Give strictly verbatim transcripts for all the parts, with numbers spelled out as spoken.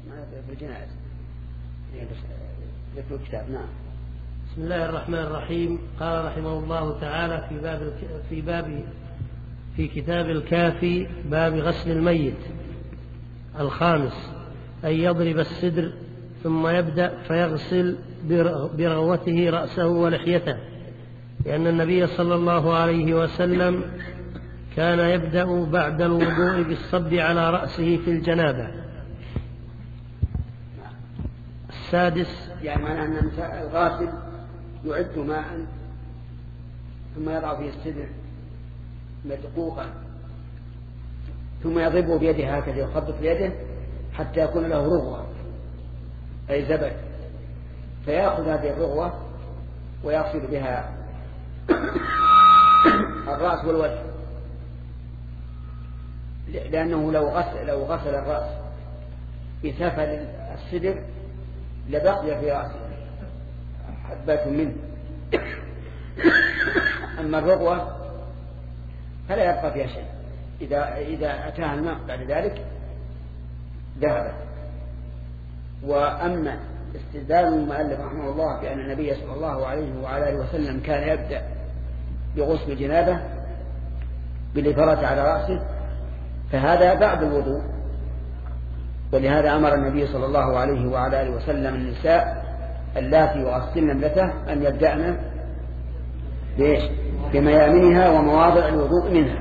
في الجنائز ذكر الكتاب. نعم. بسم الله الرحمن الرحيم. قال رحمه الله تعالى في باب في باب في كتاب الكافي باب غسل الميت الخامس أن يضرب السدر ثم يبدأ فيغسل برغوته رأسه ولحيته، لأن النبي صلى الله عليه وسلم كان يبدأ بعد الوضوء بالصب على رأسه في الجنابة. السادس يعني معناه أن الغاسل يعد ماء ثم يضع فيه السدر مدقوقا ثم يضربه بيده هكذا يخبط بيده حتى يكون له رغوة أي زبد، فيأخذ هذه الرغوة ويغسل بها الرأس والوجه، لأنه لو غسل, لو غسل الرأس بسفل السدر لبقي في رأسه حبات منه، أما الرغوة فلا يبقى فيها شيء، إذا, إذا أتاها الماء بعد ذلك ذهبت. وأما استدلال المؤلف رحمه الله بأن النبي صلى الله عليه وعلى آله وسلم كان يبدأ بغسل الجنابة بالإفارة على رأسه فهذا بعد الوضوء، ولهذا أمر النبي صلى الله عليه وعلى آله وسلم النساء اللاتي يغسلن ابنته أن يبدأن بإيش؟ بميامنها ومواضع الوضوء منها.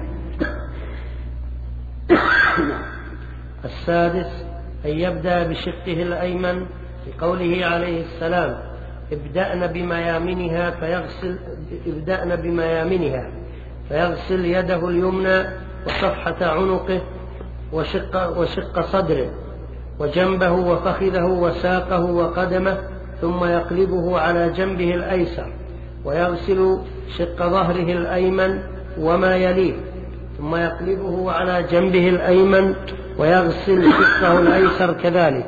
السادس أن يبدأ بشقه الأيمن لقوله عليه السلام ابدأن بميامنها فيغسل ابدأن بميامنها فيغسل يده اليمنى وصفحة عنقه وشق, وشق صدره وجنبه وفخذه وساقه وقدمه ثم يقلبه على جنبه الأيسر ويغسل شق ظهره الأيمن وما يليه ثم يقلبه على جنبه الأيمن ويغسل شقه الأيسر كذلك.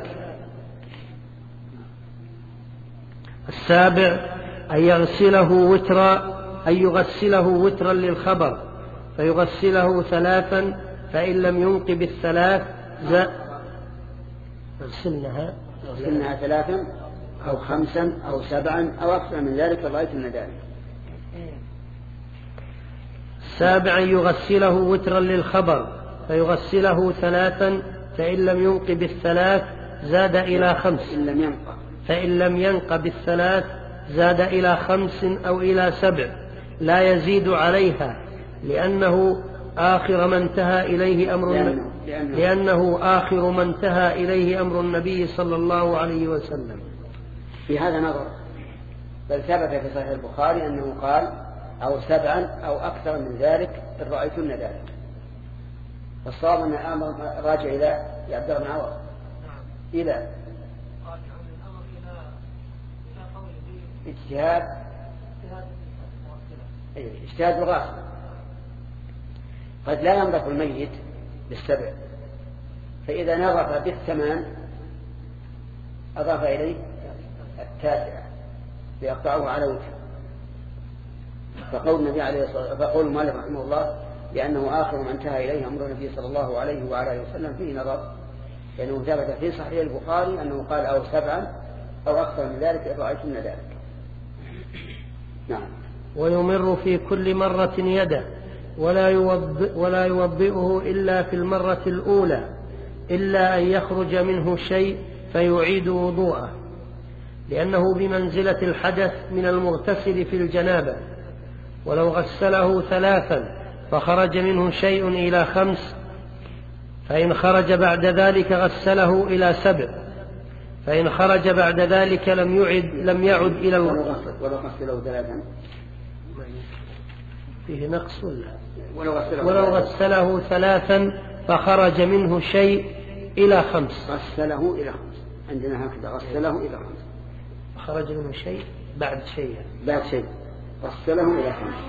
السابع أن يغسله وترا أن يغسله وترا للخبر فيغسله ثلاثا فإن لم ينقب الثلاث يغسلنها يغسلنها ثلاثا أو خمسا أو سبعا أو أكثر من ذلك رأيت من ذلك. السابع يغسله وترا للخبر فيغسله ثلاثا فإن لم ينقب الثلاث زاد إلى خمس إن لم ينقب فإن لم ينقب الثلاث زاد إلى خمس أو إلى سبع لا يزيد عليها، لأنه آخر ما انتهى إليه أمر لأنه, لأنه, لأنه آخر ما انتهى إليه أمر النبي صلى الله عليه وسلم. في هذا نظر، بل ثبت في صحيح البخاري أنه قال أو سبعا أو أكثر من ذلك إن رأيتن ذلك. فالصواب أن الأمر راجع إلى عبد الله بن عوض إلى اجتهاد اجتهاد الغاسل. قد لا ينظف الميت بالسبع، فإذا نظف بالثمان أضاف إليه التاسع ليقطعه على وجهه. فقول النبي عليه الصلاة والسلام فقول المؤلف رحمه الله لأنه آخر ما انتهى إليه أمر النبي صلى الله عليه وعلى آله وسلم فيه نظر، لأنه ثبت في صحيح البخاري أنه قال أو سبعا أو أكثر من ذلك إن رأيتن ذلك. نعم. ويمر في كل مرة يده ولا يوضئ ولا يوضئه إلا في المرة الأولى إلا أن يخرج منه شيء فيعيد وضوءه، لأنه بمنزلة الحدث من المغتسل في الجنابة. ولو غسله ثلاثا فخرج منه شيء إلى خمس فإن خرج بعد ذلك غسله إلى سبع، فإن خرج بعد ذلك لم يعد لم يعد إلى الغسل. ولو غسله ثلاثا فيه نقص ولا ولو غسله, ولو غسله ثلاثا فخرج منه شيء إلى خمس غسله إلى خمس عندنا هكذا غسله إلى خمس فخرج منه شيء بعد شيء بعد شيء غسله إلى خمس.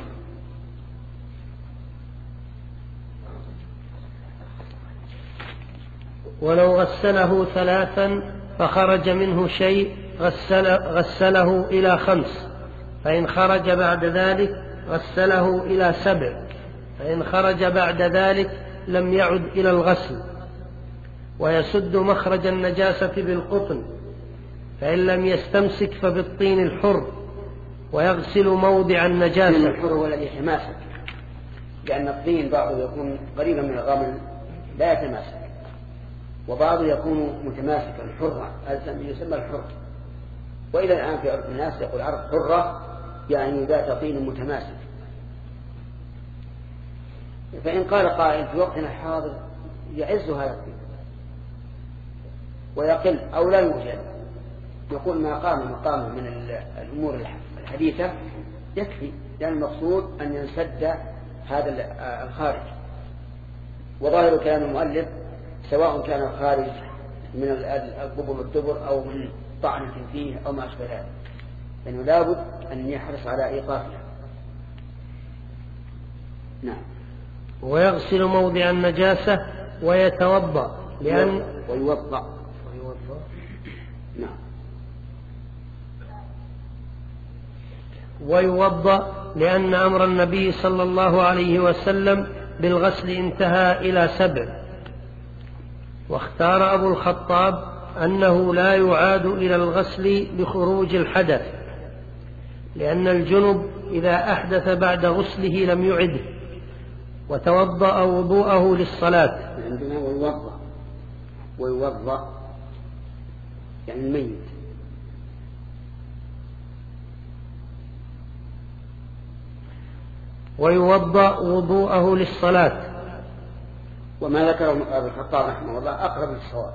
ولو غسله ثلاثا فخرج منه شيء غسل غسله إلى خمس، فإن خرج بعد ذلك غسله إلى سبع، فإن خرج بعد ذلك لم يعد إلى الغسل. ويسد مخرج النجاسة بالقطن، فإن لم يستمسك فبالطين الحر، ويغسل موضع النجاسة. الطين الحر هو الذي يتماسك، لأن الطين بعضه يكون قريبا من الرمل لا يتماسك، وبعضه يكون متماسكا حرا يسمى الحر. وإلى الآن في عرف الناس يقول عرف حرة يعني ذات طين متماسك. فإن قال قائل في وقتنا الحاضر يعز هذا الطين ويقل أو لا يوجد، يقول ما قام مقامه من الأمور الحديثة يكفي، لأن المقصود أن ينسد هذا الخارج. وظاهر كلام المؤلف سواء كان الخارج من القبر والدبر أو من طعنة فيه أو ما أشبه ذلك، لأنه لابد أن يحرص على إيقافها. نعم. ويغسل موضع النجاسة ويتوضأ لأن ويوضأ ويوضأ نعم ويوضأ لأن أمر النبي صلى الله عليه وسلم بالغسل انتهى إلى سبع. واختار أبو الخطاب أنه لا يعاد إلى الغسل بخروج الحدث، لأن الجنب إذا أحدث بعد غسله لم يعده، وتوضأ وضوءه للصلاة. عندنا ويوضأ ويوضأ يعني الميت. ويوضأ وضوءه للصلاة. وما ذكره أبو الخطاب رحمه الله أقرب للصواب،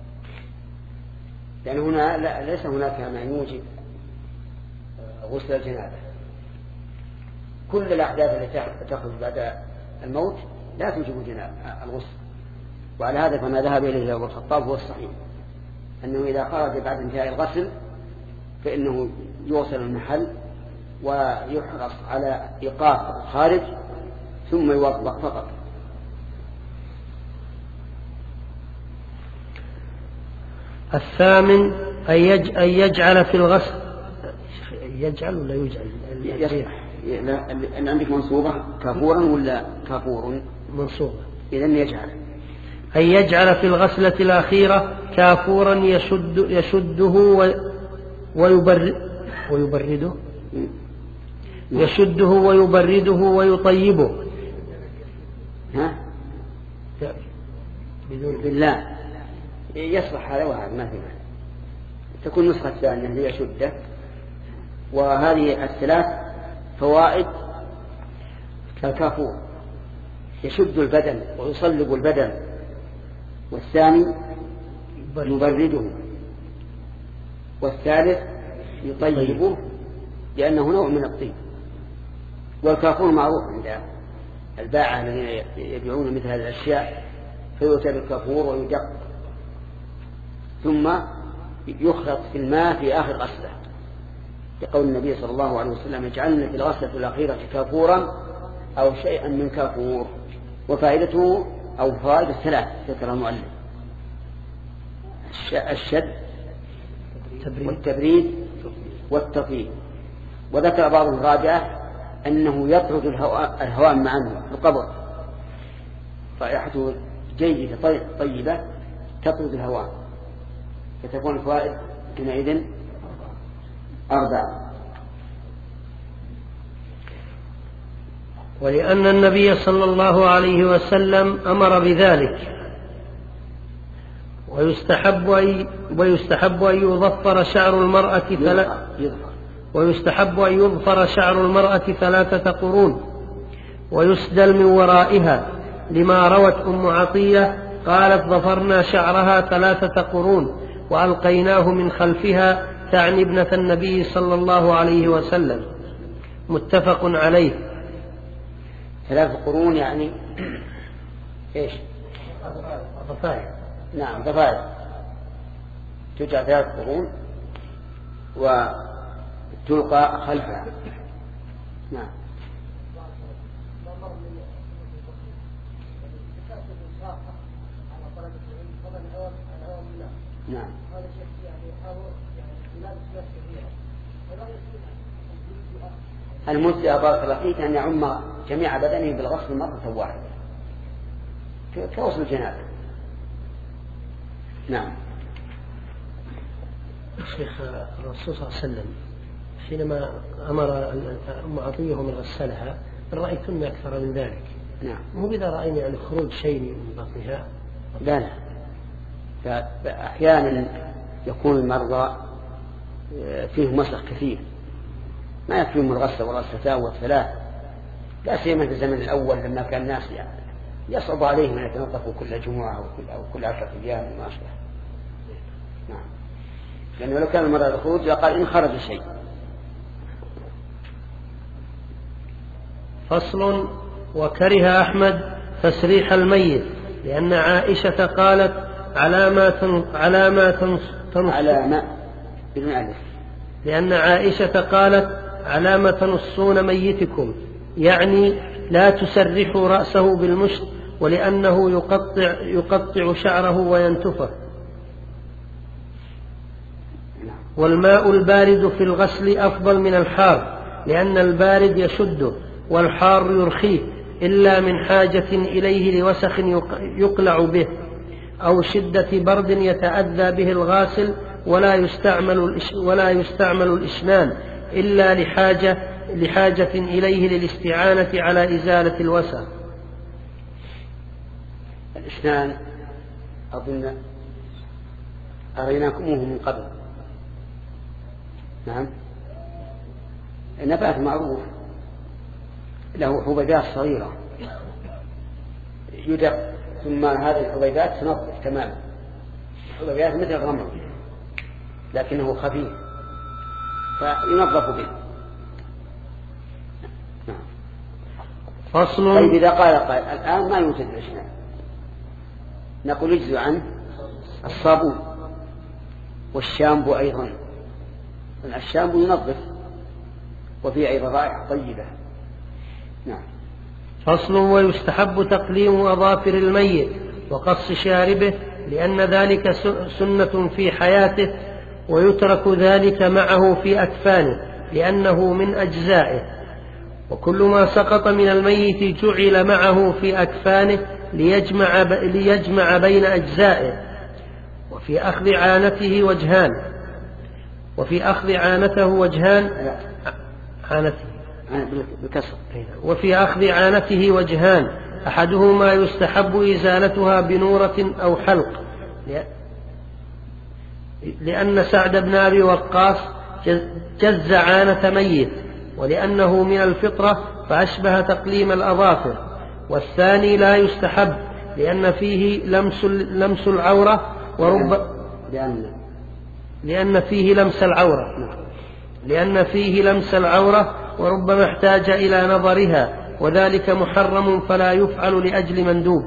لأن هنا لا ليس هناك ما يوجب غسل الجنابة. كل الأحداث التي تخرج بعد الموت لا توجب الغسل، وعلى هذا فما ذهب إليه أبو الخطاب هو الصحيح، أنه إذا خرج بعد انتهاء الغسل فإنه يوصل المحل ويحرص على إيقاف الخارج ثم يوضأ فقط. الثامن أن يجعل في الغسل، يجعل ولا يجعل؟ أن عندك منصوبة كافورا ولا كافور؟ منصوبة. إذن يجعل. أن يجعل في الغسلة الأخيرة كافورا يشد يشده ويبرد ويبرده يشده ويبرده ويطيبه. ها؟ بالله يصلح هذا وهذا ما في معنى. تكون نسخة ثانية هي شدة. وهذه الثلاث فوائد كالكافور يشد البدن ويصلب البدن، والثاني يبرده، والثالث يطيبه لأنه نوع من الطيب. والكافور معروف عند الباعة الذين يبيعون مثل هذه الأشياء، فيؤتى بالكافور ويدق ثم يخلط في الماء في آخر غسلة، لقول النبي صلى الله عليه وسلم اجعلنا في الغسلة الأخيرة كافورا أو شيئا من كافور. وفائدته أو فائدة ثلاث ذكر المؤلف: الشد والتبريد والتطيب. وذكر بعض الرابعة أنه يطرد الهواء معه في القبر، رائحته جيدة طيبة تطرد الهواء، فتكون الفوائد حينئذ أربعة. ولأن النبي صلى الله عليه وسلم أمر بذلك. ويستحب أن ويستحب أن يظفر شعر المرأة ثلاث ويستحب أن يظفر شعر المرأة ثلاثة قرون ويسدل من ورائها، لما روت أم عطية قالت: ظفرنا شعرها ثلاثة قرون وألقيناه من خلفها، تعني ابنة النبي صلى الله عليه وسلم. متفق عليه. ثلاث قرون يعني ايش؟ ضفائر. نعم ضفائر، تجعل ثلاث قرون وتلقى خلفها. نعم. نعم. المسلم بارك الله فيك أن يعم جميع بدنه بالغسل مرة واحدة كغسل الجنابة، نعم. شيخ الرسول صلى الله عليه وسلم حينما أمر أم عطية من غسلها رأيتن أكثر من ذلك. نعم. مو إذا رأينا يعني خروج شيء من بطنها. لا لا. فأحيانا يكون المرضى فيه مسخ كثير ما يكفيهم الغسل والغسلتان والثلاث، لا سيما في الزمن الأول لما كان الناس يعني يصعب عليهم أن يتنظفوا كل جمعة أو كل, أو كل عشرة أيام وما أشبه. نعم. لأنه لو كان المرضى الخروج لقال إن خرج شيء. فصل. وكره أحمد تسريح الميت لأن عائشة قالت على ما تنص على ما تنص على ما بدون ألف لأن عائشة قالت على ما تنصون ميتكم، يعني لا تسرحوا رأسه بالمشط، ولأنه يقطع يقطع شعره وينتفه. والماء البارد في الغسل أفضل من الحار، لأن البارد يشده والحار يرخيه، إلا من حاجة إليه لوسخ يقلع به أو شدة برد يتأذى به الغاسل، ولا يستعمل ولا يستعمل الإشنان إلا لحاجة لحاجة إليه للاستعانة على إزالة الوسخ. الإشنان أظن أريناكموه من قبل. نعم. النبات معروف له حبيبات صغيرة يدق، ثم هذه الحبيبات تنظف تماما، حبيبات مثل الرمل لكنه خفيف فينظف به. نعم. فصل. طيب إذا قال قال الآن ما يوجد الإشنان، نقول يجزي عنه الصابون والشامبو أيضا، الشامبو ينظف وفيه أيضا رائحة طيبة. نعم. فصل. ويستحب تقليم أظافر الميت وقص شاربه، لأن ذلك سنة في حياته، ويترك ذلك معه في أكفانه لأنه من أجزائه، وكل ما سقط من الميت جعل معه في أكفانه ليجمع, ب... ليجمع بين أجزائه. وفي أخذ عانته وجهان وفي أخذ عانته وجهان عانته بكسر. وفي أخذ عانته وجهان، أحدهما يستحب إزالتها بنورة أو حلق، لأن سعد بن أبي وقاص جز عانة ميت، ولأنه من الفطرة فأشبه تقليم الأظافر. والثاني لا يستحب لأن فيه لمس, لمس العورة ورب لأن, لأن فيه لمس العورة لأن فيه لمس العورة وربما احتاج إلى نظرها، وذلك محرم فلا يفعل لأجل مندوب.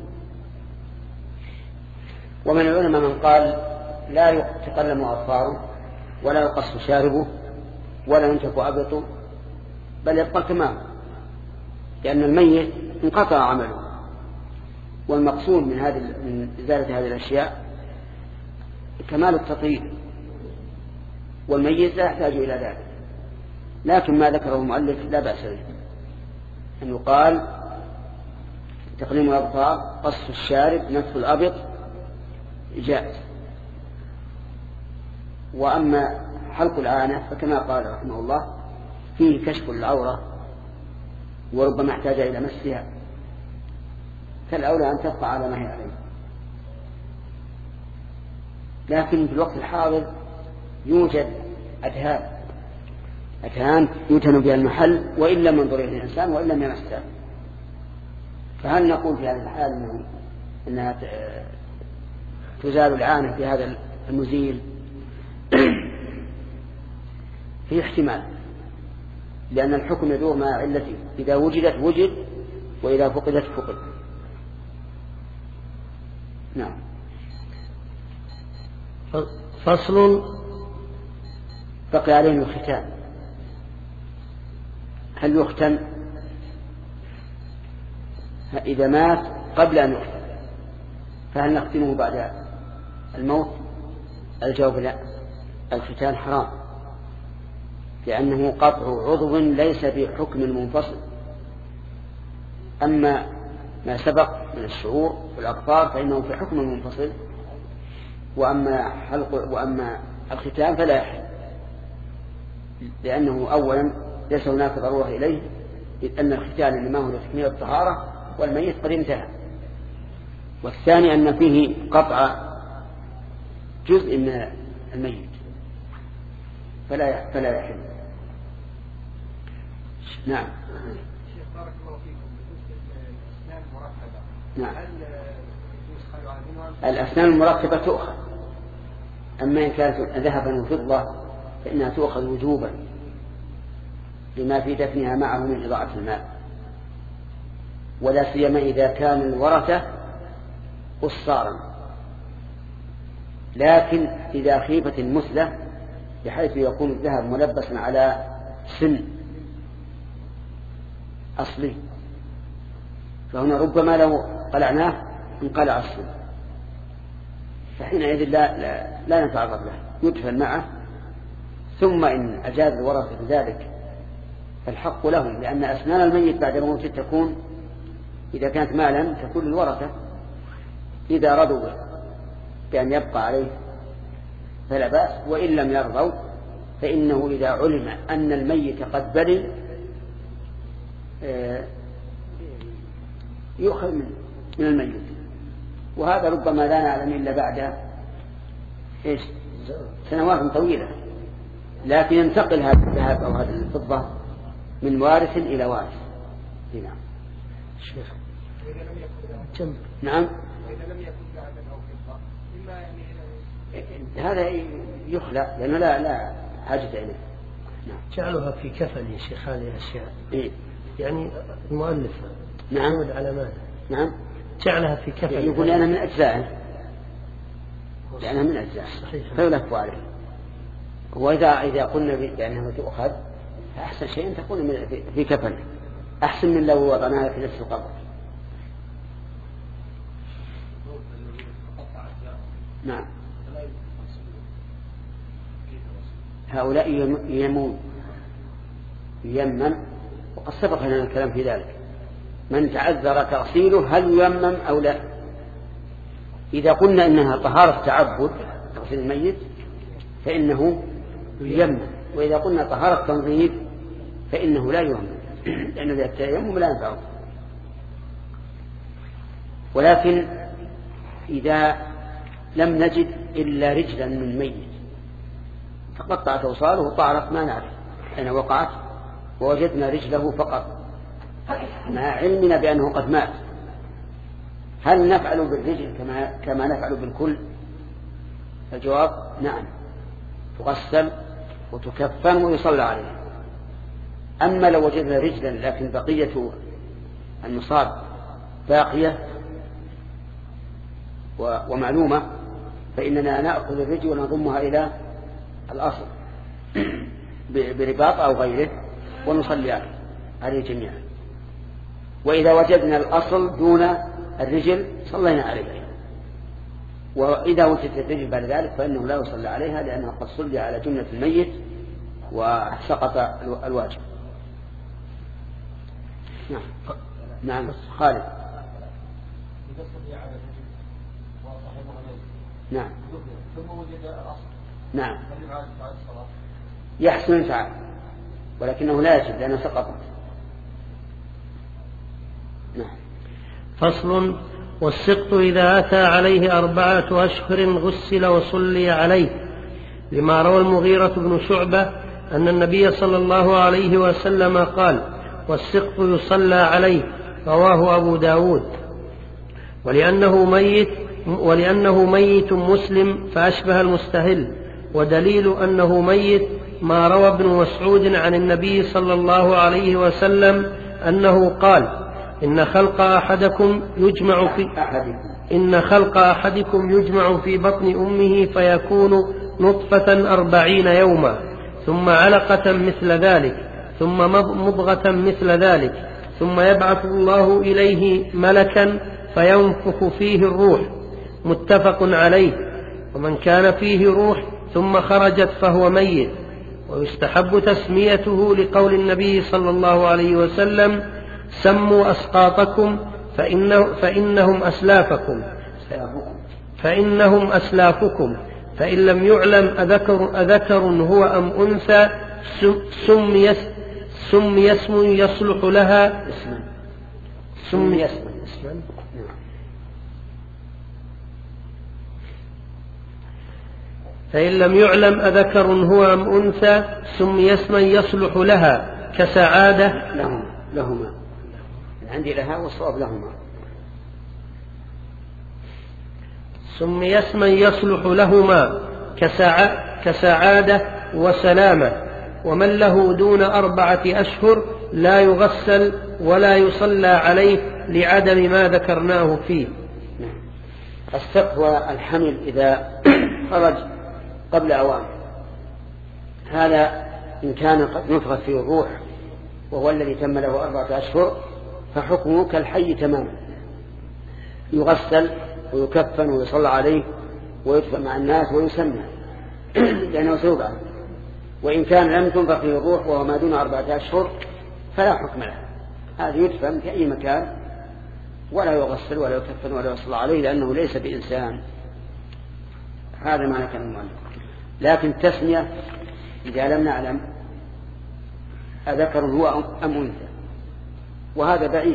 ومن العلماء من قال لا يتقلم أظفاره ولا يقص شاربه ولا ينتف أبطه، بل يبقى تمام، لأن الميت انقطع عمله، والمقصود من هذه من إزالة هذه الأشياء كمال التطهير، والميت لا يحتاج إلى ذلك. لكن ما ذكره المؤلف لا بأس به، أن يقال تقليم الأظفار، قص الشارب، نتف الأبط جائز. وأما حلق العانة فكما قال رحمه الله فيه كشف العورة وربما احتاج إلى مسها، فالأولى أن تبقى على ما هي عليه. لكن في الوقت الحاضر يوجد أدهان أدهان يدهن بها المحل وإن لم ينظر إليه الإنسان وإن لم يمسه، فهل نقول في هذا الحال إنه إنها تزال العانة في هذا المزيل؟ في احتمال، لأن الحكم يدور مع علته، إذا وجدت وجد وإذا فقدت فقد. نعم. فصل. بقي عليهم الختان، هل يختن إذا مات قبل أن يختن فهل نختنه بعد الموت؟ الجواب لا، الختان حرام، لأنه قطع عضو ليس بحكم منفصل. أما ما سبق من الشعور والأظفار فإنه في حكم منفصل، وأما حلق وأما الختان فلا يحل، لأنه أولا ليس هناك ضرورة إليه، إذ أن الختان إنما هو لتكميل الطهارة والميت قد انتهى. والثاني أن فيه قطع جزء من الميت فلا فلا يحل. نعم. شيخ بارك الله فيكم، بالنسبة للأسنان المركبة، نعم. هل يجوز خلعها؟ الأسنان المركبة تؤخذ، أما إن كانت ذهبا وفضة فإنها تؤخذ وجوبا لما في دفنها معه من إضاعة الماء، ولا سيما إذا كان الورثة قصارا. لكن إذا خيفت المثلة بحيث يكون الذهب ملبسا على سن أصلي، فهنا ربما لو قلعناه انقلع السن، فحينئذ لا, لا, لا نتعرض له، يدفن معه. ثم إن أجاز الورثة ذلك فالحق لهم، لأن أسنان الميت بعد موته تكون إذا كانت مالا تكون للورثة، إذا رضوا بأن يبقى عليه فلا بأس، وإن لم يرضوا فإنه إذا علم أن الميت قد بلي يؤخذ من الميت، وهذا ربما لا نعلم إلا بعد إيش سنوات طويلة، لكن ينتقل هذا الذهب أو هذه الفضة من وارث إلى وارث. نعم. شيخ. نعم. إذا لم يكن ذهبا أو فضة إما يعني هذا يخلع لأنه لا لا حاجة إليه. نعم. جعلها في كفن يا شيخ هذه أشياء. إيه؟ يعني المؤلف نعم. يعود على ماذا؟ نعم. جعلها في كفن. يعني يقول أنا من أجزائه، لأنها من أجزائه فيلف عليه. وإذا إذا قلنا بأنها تؤخذ أحسن شيء أن تكون في كفن، أحسن من لو وضعناها في نفس القبر. نعم. هؤلاء يمون يمن، وقد سبق لنا الكلام في ذلك. من تعذر تغسيله هل يمم أو لا؟ إذا قلنا إنها طهارة تعبد تغسيل الميت فإنه يمم، وإذا قلنا طهارة تنظيف فإنه لا يمم، لأنه ذات التيمم لا ينفعه. ولكن إذا لم نجد إلا رجلا من ميت فقطعت أوصاله طارت ما نعرف أين وقعت، ووجدنا رجله فقط مع علمنا بأنه قد مات، هل نفعل بالرجل كما, كما نفعل بالكل؟ الجواب نعم، تغسل وتكفن ويصلى عليه. أما لو وجدنا رجلا لكن بقية المصاب باقية ومعلومة فإننا نأخذ الرجل ونضمها إلى الأصل برباط أو غيره ونصلي عليه جميعا. وإذا وجدنا الأصل دون الرجل صلينا عليه، وإذا وجدت الرجل بعد ذلك فإنه لا يصلى عليها لأنه قد صلي على جملة الميت وسقط الواجب. نعم. نعم خالد. نعم. نعم. يحسن الفعل ولكنه لا يجب لأنه سقطت. نعم. فصل. والسقط إذا أتى عليه أربعة أشهر غسل وصلي عليه، لما روى المغيرة بن شعبة أن النبي صلى الله عليه وسلم قال: والسقط يصلى عليه، رواه أبو داود. ولأنه ميت ولأنه ميت مسلم فأشبه المستهل، ودليل أنه ميت ما روى ابن مسعود عن النبي صلى الله عليه وسلم أنه قال: إن خلق أحدكم يجمع في إن خلق أحدكم يجمع في بطن أمه فيكون نطفة أربعين يوما، ثم علقة مثل ذلك، ثم مضغة مثل ذلك، ثم يبعث الله إليه ملكا فينفخ فيه الروح، متفق عليه. ومن كان فيه روح ثم خرجت فهو ميت. ويستحب تسميته لقول النبي صلى الله عليه وسلم: سموا أسقاطكم فإنه فإنهم أسلافكم فإنهم أسلافكم، فإن لم يعلم أذكر, أذكر هو أم أنثى سمي سمي اسم يصلح لها سمي اسم فإن لم يعلم أذكر هو أم أنثى سمي اسما يصلح لها كسعادة لهما لهما عندي لها والصواب لهما سمي اسما يصلح لهما كسع... كسعادة وسلامة. ومن له دون أربعة أشهر لا يغسل ولا يصلى عليه لعدم ما ذكرناه فيه. السقف والحمل إذا خرج قبل أوان، هذا إن كان قد نفخت فيه الروح وهو الذي تم له أربعة أشهر فحكمه كالحي تماما، يغسل ويكفن ويصلى عليه ويدفن مع الناس ويسمى لأنه سيبعث. وإن كان لم تنفخ فيه الروح وهو ما دون أربعة أشهر فلا حكم له، هذا يدفن في أي مكان ولا يغسل ولا يكفن ولا يصلى عليه لأنه ليس بإنسان. هذا معنى كلام المؤلف. لكن التسمية إذا لم نعلم أذكر هو أم أنثى، وهذا بعيد،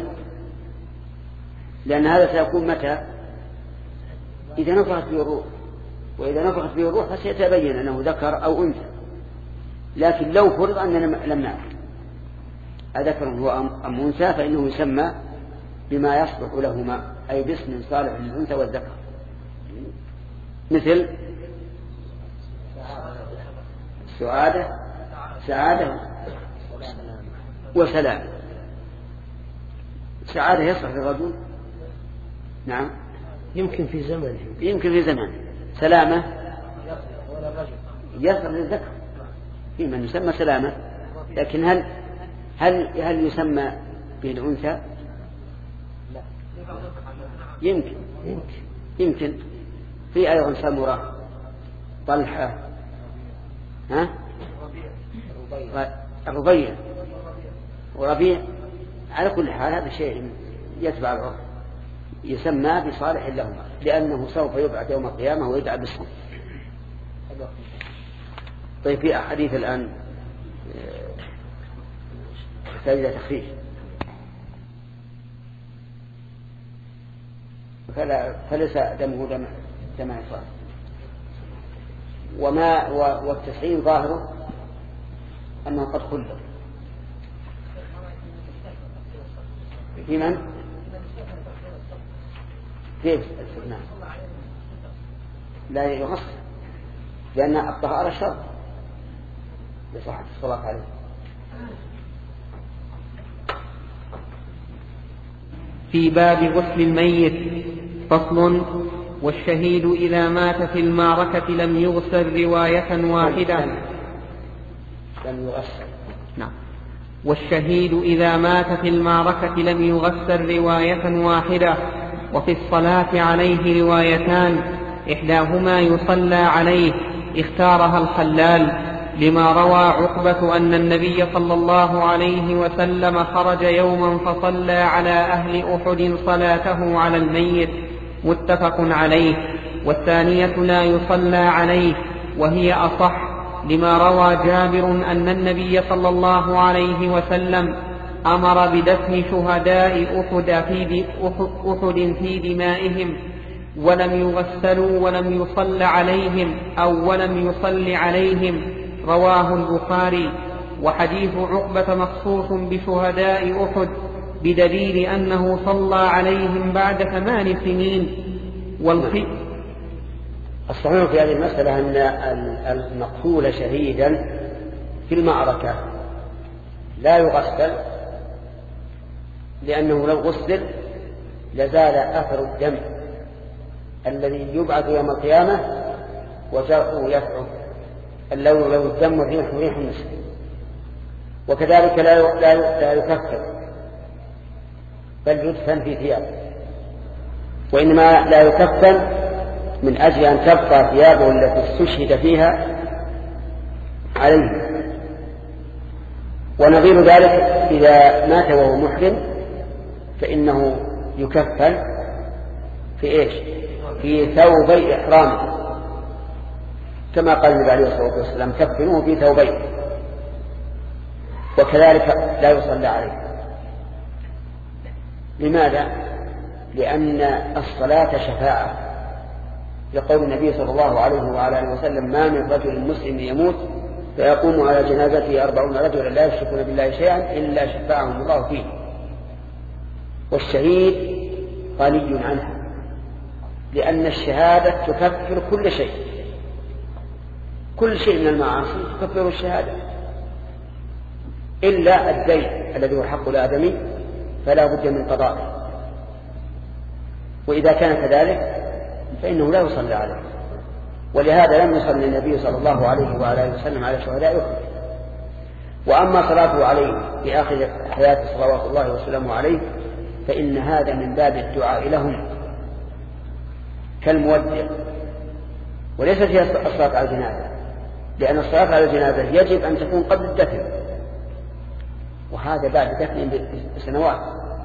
لأن هذا سيكون متى؟ إذا نفخت فيه الروح، وإذا نفخت فيه الروح فسيتبين أنه ذكر أو أنثى. لكن لو فرض أننا لم نعلم أذكر هو أم أنثى فإنه يسمى بما يصلح لهما، أي باسم صالح للأنثى والذكر، مثل سعادة سعادة وسلام. سعادة يصلح للرجل، نعم يمكن في زمن يمكن في زمن. سلامة يصلح للذكر، في من يسمى سلامة، لكن هل هل هل يسمى بالأنثى؟ يمكن يمكن يمكن في أيضا سمرة، طلحة، ها الربيع وربيع. على كل حال هذا شيء يتبع العرف، يسمى بصالح لهما لأنه سوف يبعث يوم القيامة ويدعى باسمه. طيب في أحاديث الآن تحتاج تخفيف، فلا فليس دمه دم دم عصام. وما والتسعين ظاهره أنه قد خلق في من؟ كيف الاستثناء؟ لا يغسل لأن الطهارة شرط لصحة الصلاة عليه. في باب غسل الميت. فصل. والشهيد إذا مات في المعركة لم يغسل رواية واحدة. لم يغسل. نعم. والشهيد إذا مات في المعركة لم يغسل رواية واحدة. وفي الصلاة عليه روايتان، إحداهما يصلى عليه اختارها الخلال، لما روى عقبة أن النبي صلى الله عليه وسلم خرج يوما فصلى على أهل أحد صلاته على الميت، متفق عليه. والثانية لا يصلى عليه، وهي أصح، لما روى جابر أن النبي صلى الله عليه وسلم أمر بدفن شهداء أحد في, أحد في دمائهم ولم يغسلوا ولم يصل عليهم أو ولم يصل عليهم، رواه البخاري. وحديث عقبة مخصوص بشهداء أحد بدليل أنه صلى عليهم بعد ثمان سنين. والخ... الصحيح في هذه المسألة أن المقتول شهيدا في المعركة لا يغسل، لأنه لو غسل لزال أثر الدم الذي يبعث يوم القيامة وجرحه يفعل اللون لون الدم والريح ريح المسك. وكذلك لا لا لا يكفر بل يدفن في ثيابه، وإنما لا يكفن من أجل أن تبقى ثيابه التي استشهد فيها عليه. ونظير ذلك إذا مات وهو محرم فإنه يكفن في إيش؟ في ثوبي إحرامه، كما قال النبي عليه الصلاة والسلام كفنوه في ثوبين. وكذلك لا يصلى عليه. لماذا؟ لأن الصلاة شفاعة، لقول النبي صلى الله عليه وعلى آله وسلم: ما من رجل مسلم يموت فيقوم على جنازته أربعون رجلا لا يشركون بالله شيئا إلا شفاعهم الله فيه. والشهيد غني عنها، لأن الشهادة تكفر كل شيء، كل شيء من المعاصي تكفر الشهادة إلا الدين الذي هو حق الآدمي، فلا بد من قضائه. وإذا كان كذلك فإنه لا يصلى عليه. ولهذا لم يصلي النبي صلى الله عليه وعلى آله وسلم على شهداء أحد. وأما صلاته عليه في آخر حياته صلوات الله وسلامه عليه فإن هذا من باب الدعاء لهم كالمودع، وليست هي الصلاة على الجنازة، لأن الصلاة على الجنازة يجب أن تكون قبل الدفن، وهذا بعد دفن بسنوات.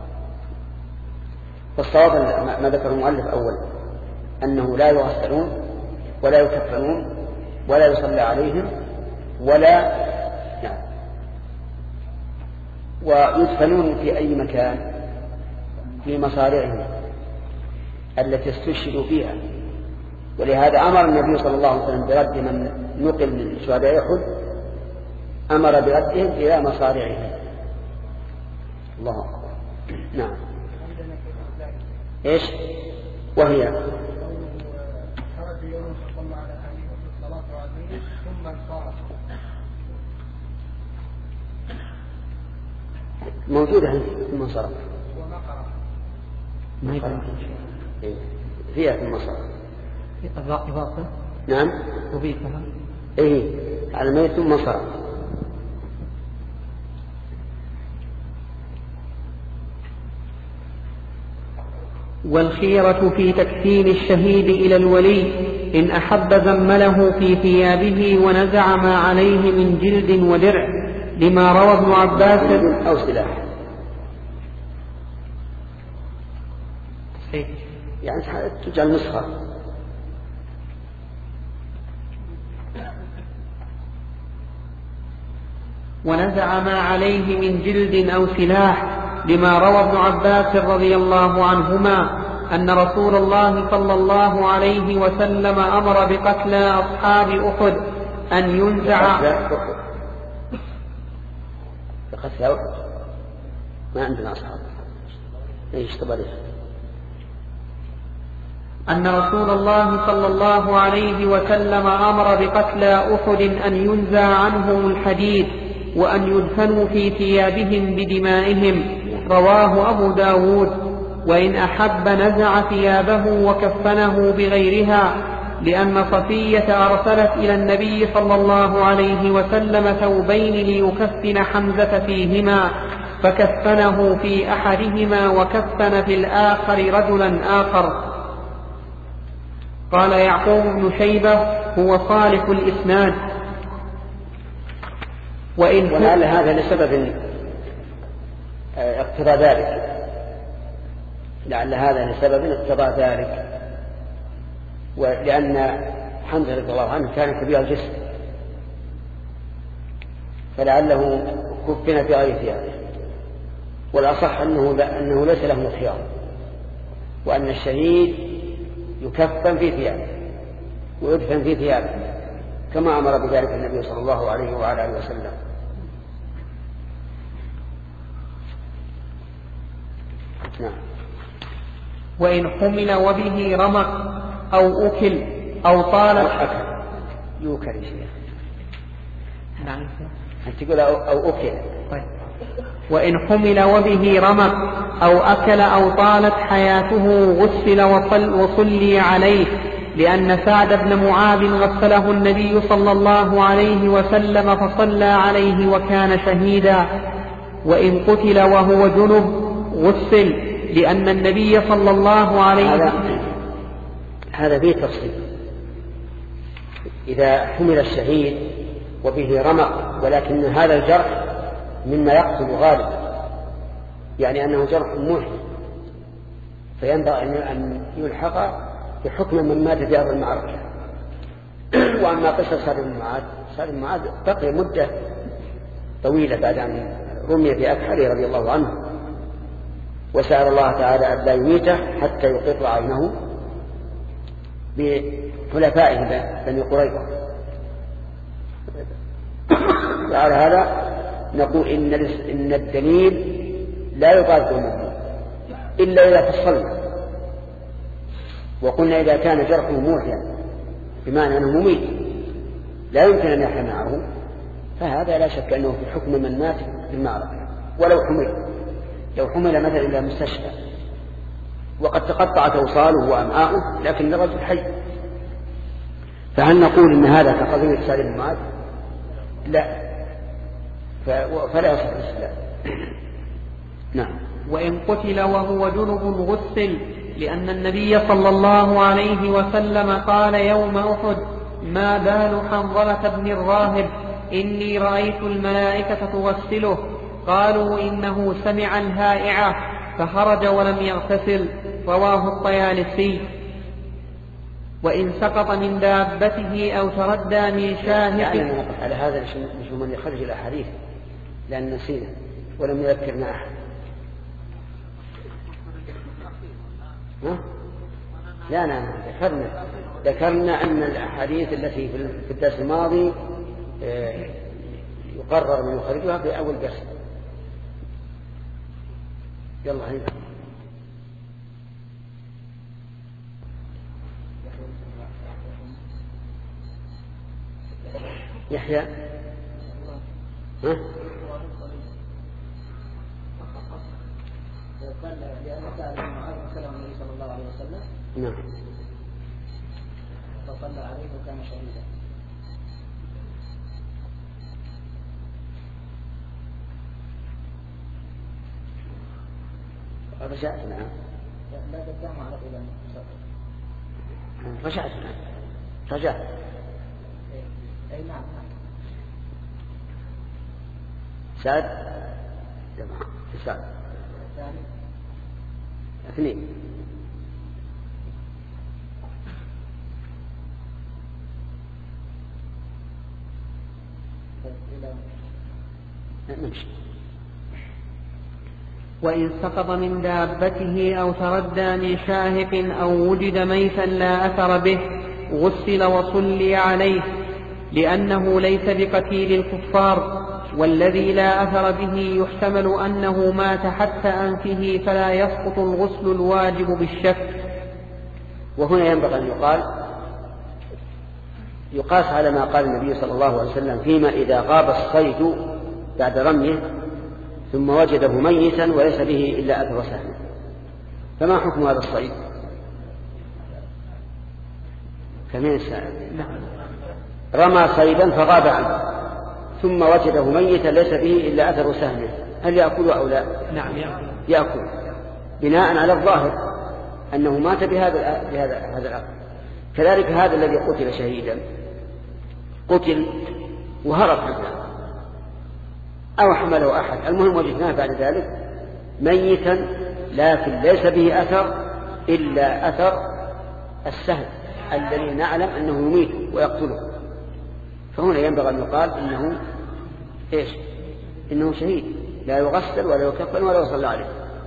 فالصواب ما ذكر المؤلف أولا أنه لا يغسلون ولا يكفنون ولا يصلى عليهم ولا نعم ويدفنون في أي مكان في مصارعهم التي استشهدوا فيها. ولهذا أمر النبي صلى الله عليه وسلم برد من نقل من شهداء أحد، أمر بردهم إلى مصارعهم. الله أكبر. نعم. إيش وهي موجودة في المنصرف ما يقرأ فيها في المنصرف إضافة. نعم وبيتها إيه على ميت ثم صرف. والخيرة في تكفين الشهيد إلى الولي إن أحب زمله في ثيابه ونزع ما عليه من جلد ودرع، لما روى ابن عباس أو سلاح، يعني تجعل نسخة. ونزع ما عليه من جلد أو سلاح، لما روى ابن عباس رضي الله عنهما أن رسول الله صلى الله عليه وسلم أمر بقتل أصحاب أحد أن ينزع بقتل أحد. ما عندنا أصحاب إيش تبالي. أن رسول الله صلى الله عليه وسلم أمر بقتل أحد أن ينزع عنهم الحديد وأن يدفنوا في ثيابهم بدمائهم، رواه أبو داود. وإن أحب نزع ثيابه وكفنه بغيرها، لأن صفية أرسلت إلى النبي صلى الله عليه وسلم ثوبين ليكفن حمزة فيهما، فكفنه في أحدهما وكفن في الآخر رجلا آخر. قال يعقوب بن شيبة هو صالح الإسناد. وإن ولعل هذا لسبب اقتضى ذلك، لعل هذا لسبب اقتضى ذلك، ولأن حمزة رضي الله عنه كان كبير الجسم، فلعله كفن في غير ثيابه. والأصح أنه, أنه ليس له خيار، وأن الشهيد يكفن في ثيابه ويدفن في ثيابه كما أمر بذلك النبي صلى الله عليه وعلى آله وسلم. نعم. وإن حمل وبه رمق أو أكل أو طالت يوكل شيء. نعم. أنت تقول أو, أو أكل. طيب. وإن حمل وبه رمق أو أكل أو طالت حياته غسل وصل وصلي عليه، لأن سعد بن معاذ غسله النبي صلى الله عليه وسلم فصلى عليه وكان شهيدا. وإن قتل وهو جنب غسل، لأن النبي صلى الله عليه وسلم هذا فيه تفصيل. إذا حمل الشهيد وبه رمق ولكن هذا الجرح مما يقتل غالبا، يعني أنه جرح موحي، فينبغي أن يلحق بحكم من مات في أرض المعركة. وأما قصة سعد بن معاذ، سعد بن معاذ بقي مدة طويلة بعد أن رمي في أكحله رضي الله عنه، وسأل الله تعالى أن لا يميته حتى يقر عينه بحلفائه بني قريظة. وعلى هذا نقول إن إن الدليل لا يطابق المدلول إلا إذا فصلنا وقلنا إذا كان جرحه موحيا بمعنى أنه مميت لا يمكن أن يحيى معه، فهذا لا شك أنه في حكم من مات في المعركة. ولو حمل لو حمل مثلا إلى مستشفى وقد تقطعت أوصاله وأمعاؤه لكن الرجل حي، فهل نقول إن هذا كقضية سعد بن معاذ؟ لا، فلا يصح الإسلام. نعم. وإن قتل وهو جنب غسل، لأن النبي صلى الله عليه وسلم قال يوم أحد: ما بال حنظلة بن الراهب إني رأيت الملائكة تغسله. قالوا إنه سمع الهائعة فخرج ولم يغتسل. رواه الطيالسي. وإن سقط من دابته أو تردى من شاهق. يعني نقف على هذا مش من يخرج الأحاديث لأن نسينا ولم يذكرنا أحد. ها؟ لا لا ذكرنا ذكرنا أن الأحاديث التي في الدرس الماضي يقرر من يخرجها في أول درس. يلا هنا يحيى. ها؟ نعم. فصلى عليه وكان شهيدا. رجعت. نعم. لا تدام على إلى رجعت. نعم. رجعت. أي نعم نعم. سعد جماعة سعد اثنين. نمشي. وإن سقط من دابته أو تردى من شاهق أو وجد ميتا لا أثر به غسل وصلي عليه، لأنه ليس بقتيل الكفار، والذي لا أثر به يحتمل أنه مات حتى أنفه فلا يسقط الغسل الواجب بالشك. وهنا ينبغي أن يقال يقاس على ما قال النبي صلى الله عليه وسلم فيما إذا غاب الصيد بعد رميه ثم وجده ميتا وليس به إلا أثر سهم، فما حكم هذا الصيد؟ كمين السائل رمى صيدا فغاب عنه ثم وجده ميتا ليس به إلا أثر سهمه، هل يأكل أو لا؟ نعم يأكل. يأكل بناء على الظاهر أنه مات بهذا بهذا هذا الأمر. كذلك هذا الذي قتل شهيدا قتل وهرب عنه أو حمله أحد، المهم وجدناه بعد ذلك ميتا لكن ليس به أثر إلا أثر السهم الذي نعلم أنه يميت ويقتله، فهنا ينبغي أن يقال إنه إيش؟ إنه شهيد لا يغسل ولا يكفن ولا يصلى عليه.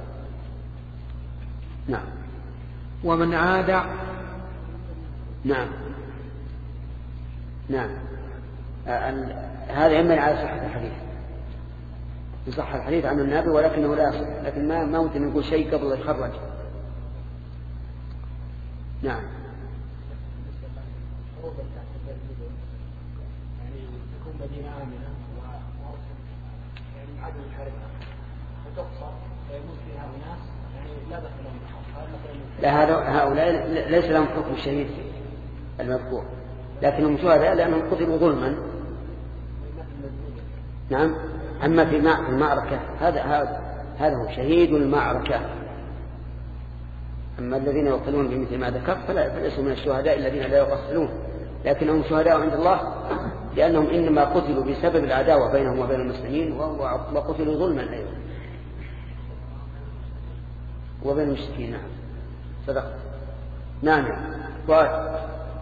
نعم. ومن عاد نعم نعم هذا ينبني على صحة الحديث، يصح الحديث عن النبي ولكنه لا يصح، لكن ما ما ممكن نقول شيء قبل يخرج. نعم. مدينة آمنة ومرسل يعني عدم الحركة وتقصر فيموت فيها أناس يعني لا دخل لهم بحق. لا هذا هؤلاء ليس لهم حكم الشهيد المذكور، لكنهم شهداء لأنهم قتلوا ظلما. نعم. أما في المعركة هذا هذا هو شهيد المعركة. أما الذين يقتلون بمثل ما ذكرت فليسوا من الشهداء الذين لا يقتلون، لكنهم شهداء عند الله لأنهم إنما قتلوا بسبب العداوة بينهم وبين المسلمين وقتلوا ظلما أيضا وبين المشركين. نعم صدقت. نعم. فؤاد.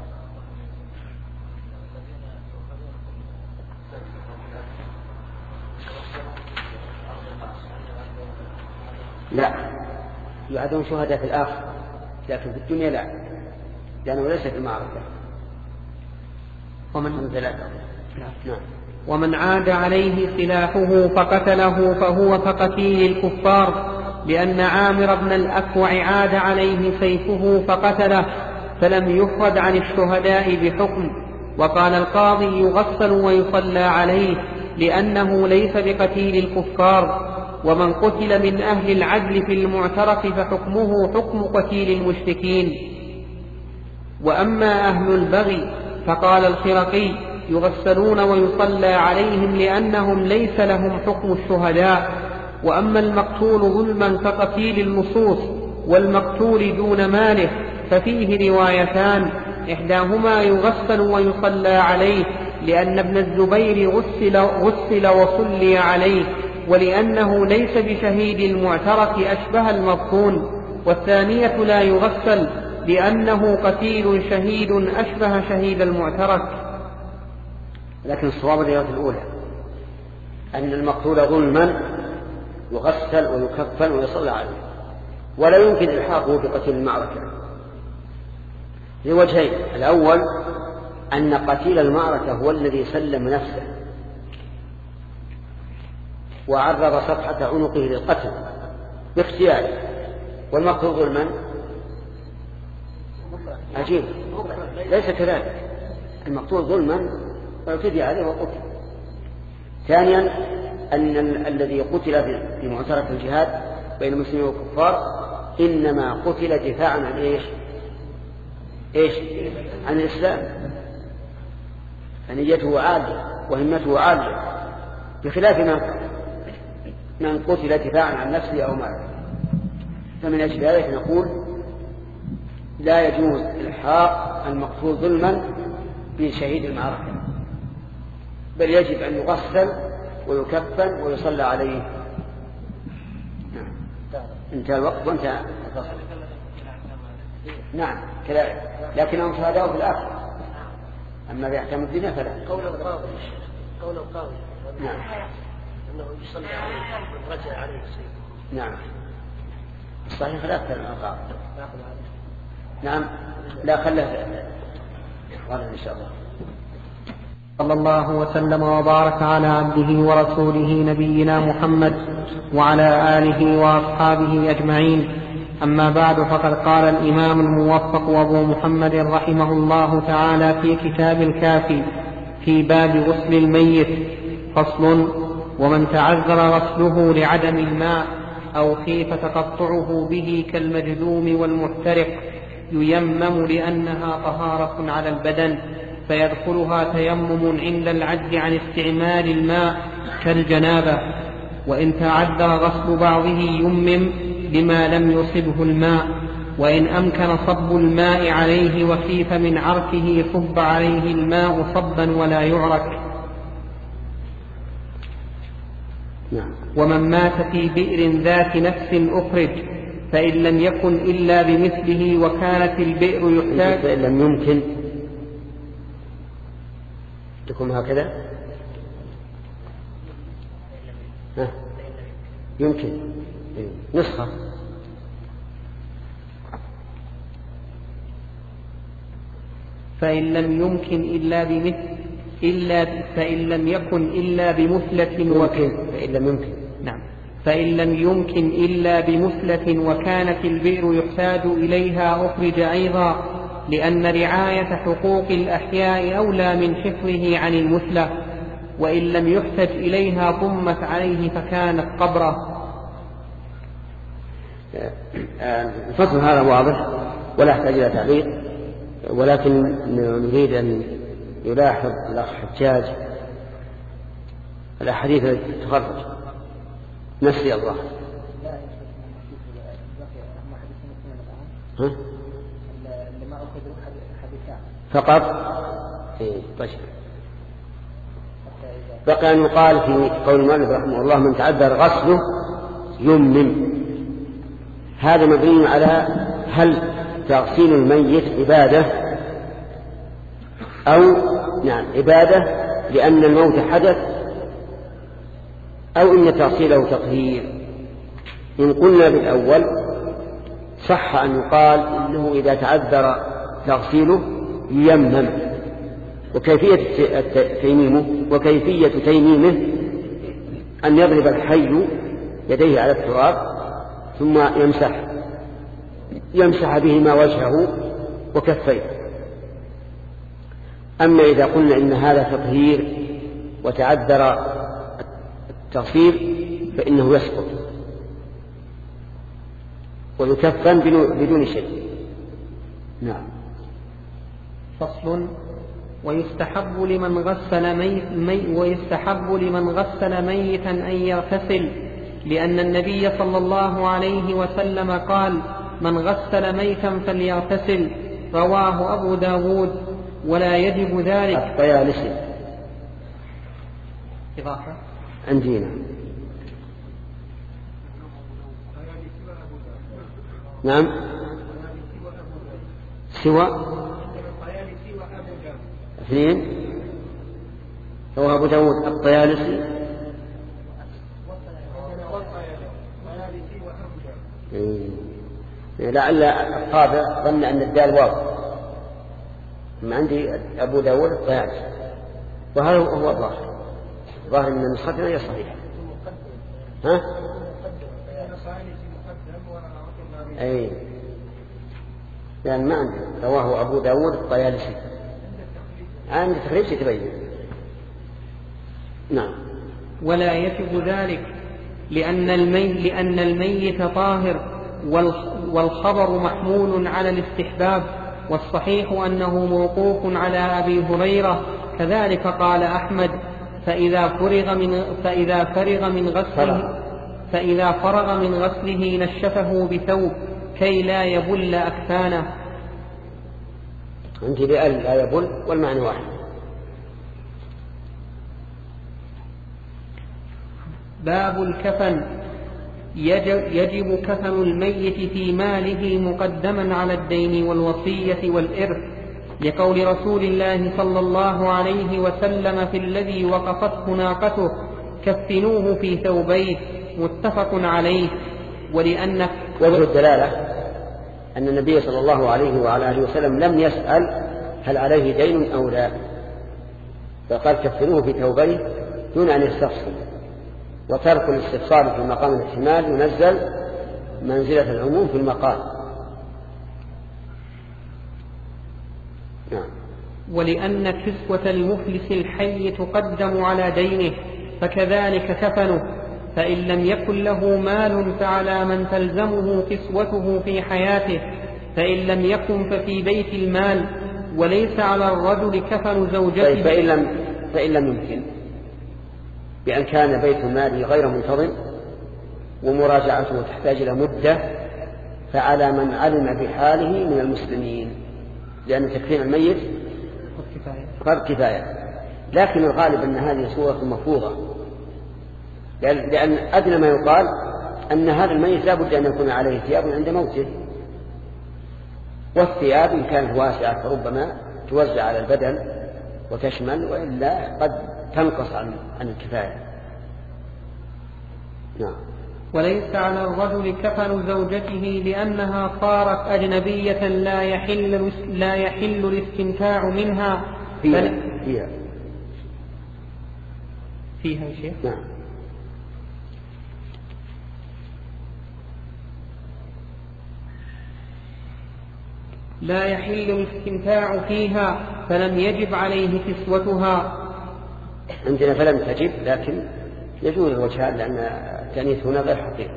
لا، يعدون شهداء في الآخر، لكن في الدنيا لا، لأنه ليس في المعركة. ومن ثلاثة. نعم. ومن عاد عليه سلاحه فقتله فهو كقتيل الكفار، لأن عامر بن الأكوع عاد عليه سيفه فقتله فلم يفرد عن الشهداء بحكم. وقال القاضي يغسل ويصلى عليه لأنه ليس بقتيل الكفار. ومن قتل من أهل العدل في المعترف فحكمه حكم قتيل المشركين. وأما أهل البغي فقال الخرقي يغسلون ويصلى عليهم لأنهم ليس لهم حكم الشهداء. وأما المقتول ظلما كقتيل اللصوص والمقتول دون ماله ففيه روايتان، إحداهما يغسل ويصلى عليه لأن ابن الزبير غسل, غسل وصلي عليه ولأنه ليس بشهيد المعترك أشبه المبطون، والثانية لا يغسل لأنه قتيل شهيد أشبه شهيد المعترك. لكن الصواب الرواية الأولى أن المقتول ظلما يغسل ويكفن ويصلى عليه، ولا يمكن إلحاقه بقتيل المعركة لوجهين: الأول أن قتيل المعركة هو الذي سلم نفسه وعرض صفحة عنقه للقتل باختياره، والمقتول ظلما عجيب ليس كذلك، المقتول ظلما واعتدي عليه وقتل. ثانيا أن الذي قتل في معترك الجهاد بين المسلمين والكفار إنما قتل دفاعا عن إيش إيش عن الإسلام، فنيته عالية وهمته عالية، بخلاف من قتل دفاعا عن نفسه أو ماله. فمن أجل ذلك نقول لا يجوز إلحاق المقتول ظلما بشهيد المعركة، بل يجب أن يغسل ويكفن ويصلى عليه. انتهى الوقت وانتهى الفصل. نعم كذلك، لكنهم شهداء في الآخر، أما في أحكام الدنيا فلا. قول القاضي قول القاضي نعم أنه يصلي عليه ورجع عليه السيف. نعم الصحيح لا أكثر من القاضي. نعم لا خله غدا إن شاء الله. صلى الله وسلم وبارك على عبده ورسوله نبينا محمد وعلى آله وأصحابه أجمعين. أما بعد، فقد قال الإمام الموفق أبو محمد رحمه الله تعالى في كتاب الكافي في باب غسل الميت: فصل: ومن تعذر غسله لعدم الماء أو خيف تقطعه به كالمجذوم والمحترق ييمم لأنها طهارة على البدن، فيدخلها تيمم عند العجز عن استعمال الماء كالجنابة. وإن تعذر غسل بعضه يمم لما لم يصبه الماء، وإن أمكن صب الماء عليه وخيف من عركه صب عليه الماء صبا ولا يعرك. ومن مات في بئر ذات نفس أخرج فإن لم يكن إلا بمثله وكانت البئر يحتاج فإن لم يمكن تكون هكذا ها؟ يمكن نسخة فإن لم يمكن إلا بمثل إلا فإن لم يكن إلا بمثلة وكان فإن لم يمكن نعم فإن لم يمكن إلا بمثلة وكانت البئر يحتاج إليها أخرج أيضا، لأن رعاية حقوق الأحياء أولى من حفظه عن المثلة، وإن لم يحتج إليها ضمت عليه فكانت قبره. الفصل هذا واضح ولا يحتاج إلى تعليق، ولكن نريد أن يلاحظ الأخ حجاج الأحاديث التي تخرج نسي الله ها؟ فقط إيه طيب. بقى أن يقال في قول المؤلف رحمه الله: من تعذر غسله يمم. هذا مبني على هل تغسيل الميت عبادة أو نعم عبادة لأن الموت حدث، أو إن تغسيله تطهير. إن قلنا بالأول صح أن يقال إنه إذا تعذر تغسيله ييمم، وكيفية تيميمه وكيفية تيميمه أن يضرب الحي يديه على التراب ثم يمسح يمسح بهما وجهه وكفيه. أما إذا قلنا إن هذا تطهير وتعذر التغسيل فإنه يسقط ويكفن بدون شيء. نعم. فصل. ويستحب لمن غسل ميت مي ويستحب لمن غسل ميتا أن يغتسل، لأن النبي صلى الله عليه وسلم قال: من غسل ميتا فليغتسل. رواه أبو داود. ولا يجب ذلك. الطيالسي إضافة عندنا. نعم سوى اثنين. هو أبو داود الطيالسي لعل الطابع ظن أن الدال واو، ما عندي أبو داود الطيالسي، وهذا هو الظاهر. ظاهر من نسختنا هي صحيحة. ها؟ أي لأن ما عندي رواه أبو داود الطيالسي، عند تخريج تبين. نعم. ولا يجب ذلك لأن الميت لأن الميت طاهر، والخبر محمول على الاستحباب، والصحيح أنه موقوف على أبي هريرة. كذلك قال أحمد: فإذا فرغ من فإذا فرغ من غسله فإذا فرغ من غسله نشفه بثوب كي لا يبل أكفانه. عندي بأل لا يبل والمعنى واحد. باب الكفن. يجب, يجب كفن الميت في ماله مقدما على الدين والوصية والإرث، لقول رسول الله صلى الله عليه وسلم في الذي وقفته ناقته: كفنوه في ثوبيه. متفق عليه. ولأن وجه الدلالة أن النبي صلى الله عليه وعلى آله وسلم لم يسأل هل عليه دين أو لا، فقال كفنوه في ثوبيه دون أن يستفصل. وترك الاستفصال في مقام الاحتمال ينزل منزلة العموم في المقام. نعم. ولأن كسوة المفلس الحي تقدم على دينه، فكذلك كفنه. فإن لم يكن له مال فعلى من تلزمه كسوته في حياته، فإن لم يكن ففي بيت المال. وليس على الرجل كفن زوجته. فإن لم, فإن لم يمكن بأن كان بيت المال غير منتظم ومراجعته تحتاج إلى مدة، فعلى من علم بحاله من المسلمين، لأن تكفين الميت فرض كفاية. لكن الغالب أن هذه صورة مفروضة، لأن أدنى ما يقال أن هذا الميت لا بد أن يكون عليه ثياب عند موته، والثياب إن كانت واسعة فربما توزع على البدن وتشمل، وإلا قد تنقص عن عن الكفاية. نعم. وليس على الرجل كفن زوجته لأنها صارت أجنبية لا يحل لا يحل الاستمتاع منها. فيها فيها فيها شيء. نعم. لا يحل الاستمتاع فيها، فلم يجب عليه كسوتها. عندنا فلم تجب، لكن يجوز الوجهان لأن التأنيث هنا غير حقيقي.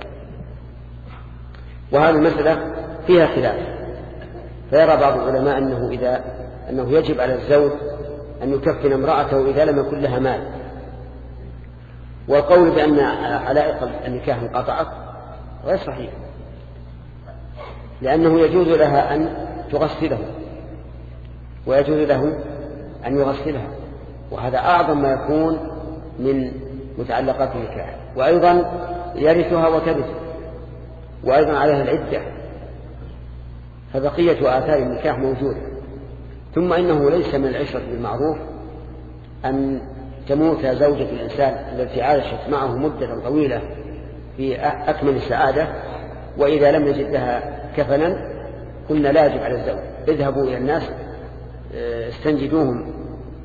وهذه المسألة فيها خلاف، فيرى بعض العلماء أنه إذا أنه يجب على الزوج أن يكفن امرأته إذا لم يكن لها مال، والقول بأن علائق النكاح انقطعت غير صحيح، لأنه يجوز لها أن تغسله ويجوز له أن يغسلها، وهذا أعظم ما يكون من متعلقات النكاح. وأيضا يرثها وترث، وأيضا عليها العدة، فبقية آثار النكاح موجودة. ثم إنه ليس من العشرة بالمعروف أن تموت زوجة الإنسان التي عاشت معه مدة طويلة في أكمل السعادة، وإذا لم يجد لها كفنا قلنا لا يجب على الزوج اذهبوا إلى الناس استنجدوهم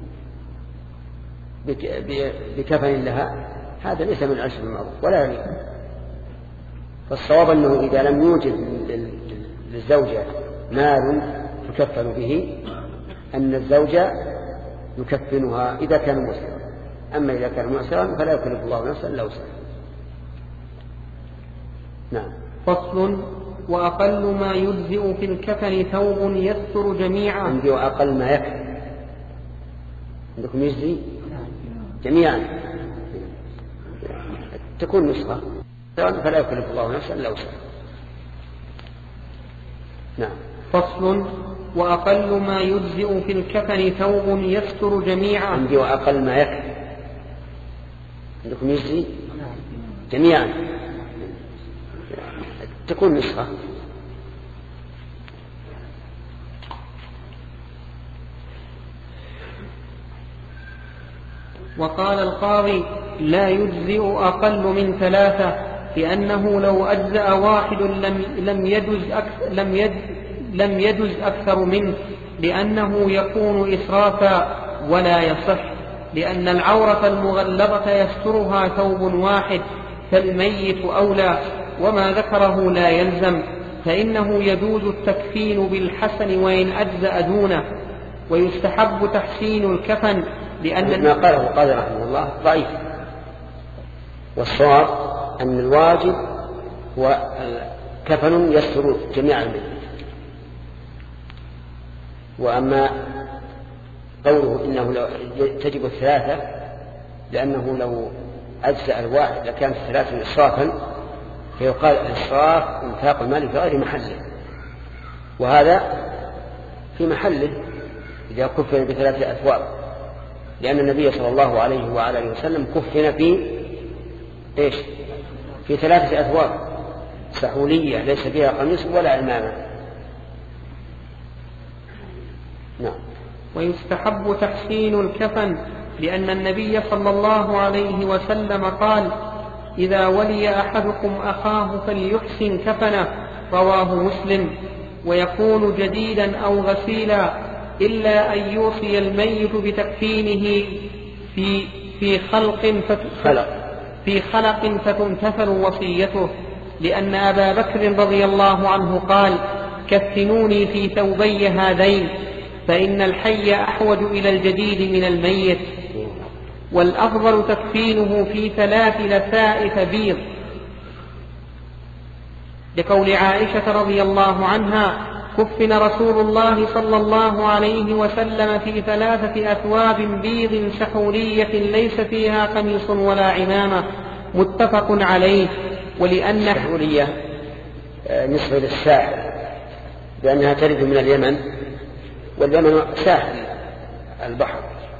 بكفن لها. هذا ليس من العشرة بالمعروف ولا يليق. فالصواب أنه إذا لم يوجد للزوجة مال تكفن به أن الزوجة يكفنها إذا كان مسلما. أما إذا كان معسرا فلا يكلف الله نفسا إلا وسعها. نعم. فصل. وأقل ما يجزئ في الكفن ثوب يستر جميعا. عندي وأقل ما يكفي. عندكم يجزي جميعا تكون نسخة فلا يكلف الله نفسا إلا وسعها. نعم. فصل. وأقل ما يجزئ في الكفن ثوب يستر جميعا. عندي وأقل ما يكفي. عندكم يجزي جميعا تكون نسخة. وقال القاضي لا يجزئ أقل من ثلاثة، لأنه لو أجزأ واحد لم لم يجز أكثر لم يجز لم يجز أكثر منه، لأنه يكون إسرافا ولا يصح، لأن العورة المغلظة يسترها ثوب واحد فالميت أولى، وما ذكره لا يلزم، فإنه يجوز التكفين بالحسن وإن أجزأ دونه، ويستحب تحسين الكفن لأن ما قاله القاضي رحمه الله ضعيف. والصواب أن الواجب هو كفن يستر جميع الميت. وأما قوله إنه لو تجب الثلاثة لأنه لو أجزأ الواحد لكانت الثلاثة إسرافا، فيقال الإسراف انفاق المال في غير محله، وهذا في محله إذا كفن بثلاثة أثواب، لأن النبي صلى الله عليه وعلى آله وسلم كفن في إيش؟ في ثلاثة أثواب سحولية ليس فيها قميص ولا عمامة. نعم. ويستحب تحسين الكفن لأن النبي صلى الله عليه وسلم قال إذا ولي أحدكم أخاه فليحسن كفنه، رواه مسلم. ويكون جديدا أو غسيلا إلا أن يوصي الميت بتكفينه في في خلق خلق في خلق فتنتفل وصيته، لأن أبا بكر رضي الله عنه قال كفنوني في ثوبي هذين، فإن الحي أحوج إلى الجديد من الميت. والأفضل تكفينه في ثلاث لفائف بيض، لقول عائشة رضي الله عنها كفن رسول الله صلى الله عليه وسلم في ثلاثة أثواب بيض سحولية ليس فيها قميص ولا عمامة، متفق عليه. ولأن السحولية نسبة للساحل لأنها ترد من اليمن، واليمن ساحل البحر.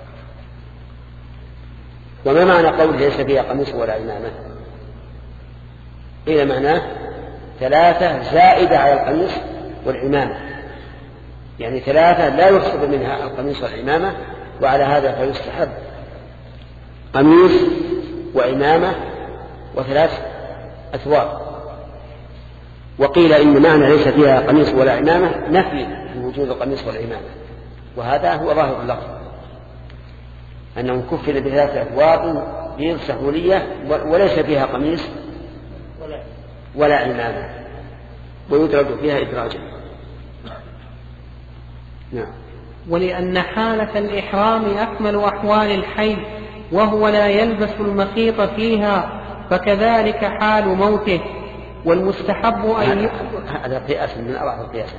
وما معنى قول ليس فيها قميص ولا عمامة؟ إلى معناه ثلاثة زائدة على القميص والعمامة، يعني ثلاثة لا يحسب منها القميص والعمامة، وعلى هذا فيستحب قميص وعمامة وثلاث أثواب. وقيل إن معنى ليس فيها قميص ولا عمامة نفي وجود القميص والعمامة، وهذا هو ظاهر اللفظ أنه كفن بثلاثة أثواب بيض سحولية وليس فيها قميص ولا عمامة، ويدرج فيها إدراجا. نعم. ولأن حالة الإحرام أكمل أحوال الحي وهو لا يلبس المخيط فيها، فكذلك حال موته. والمستحب أن هذا قياس من أضعف القياس،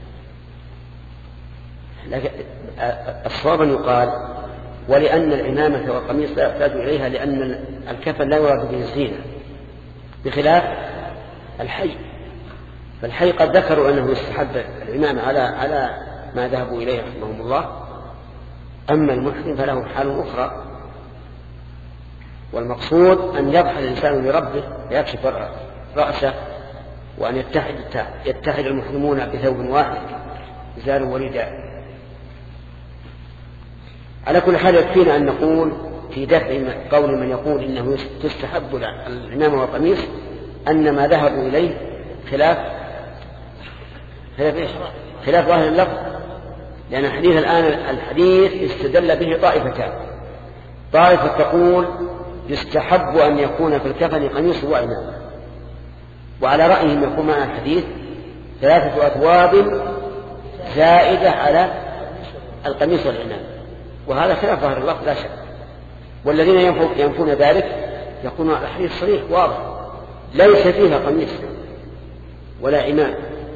لكن الصواب يقال ولأن العمامة والقميص لا يحتاج إليها، لأن الكفن لا يراد به الزينة بخلاف الحي. فالحي قد ذكروا أنه يستحب العمامة على على ما ذهبوا إليه رحمهم الله، أما المحرم فله حال أخرى. والمقصود أن يضحى الإنسان لربه، يكشف رأسه وأن يتحد, يتحد المسلمون بثوب واحد إزار ورداء. على كل حال يكفينا أن نقول في دفع قول من يقول إنه تستحب العمامة والقميص أن ما ذهبوا إليه خلاف خلاف إيش؟ خلاف ظاهر اللفظ، لأن الحديث الآن الحديث استدل به طائفتان. طائفة تقول يستحب أن يكون في الكفن قميص وعمامة، وعلى رأيهم يكون معنا الحديث ثلاثة أثواب زائدة على القميص والعمامة، وهذا خلاف ظاهر اللفظ لا شك. والذين ينفون ذلك يقولون الحديث صريح واضح ليس فيها قميص ولا عمامة،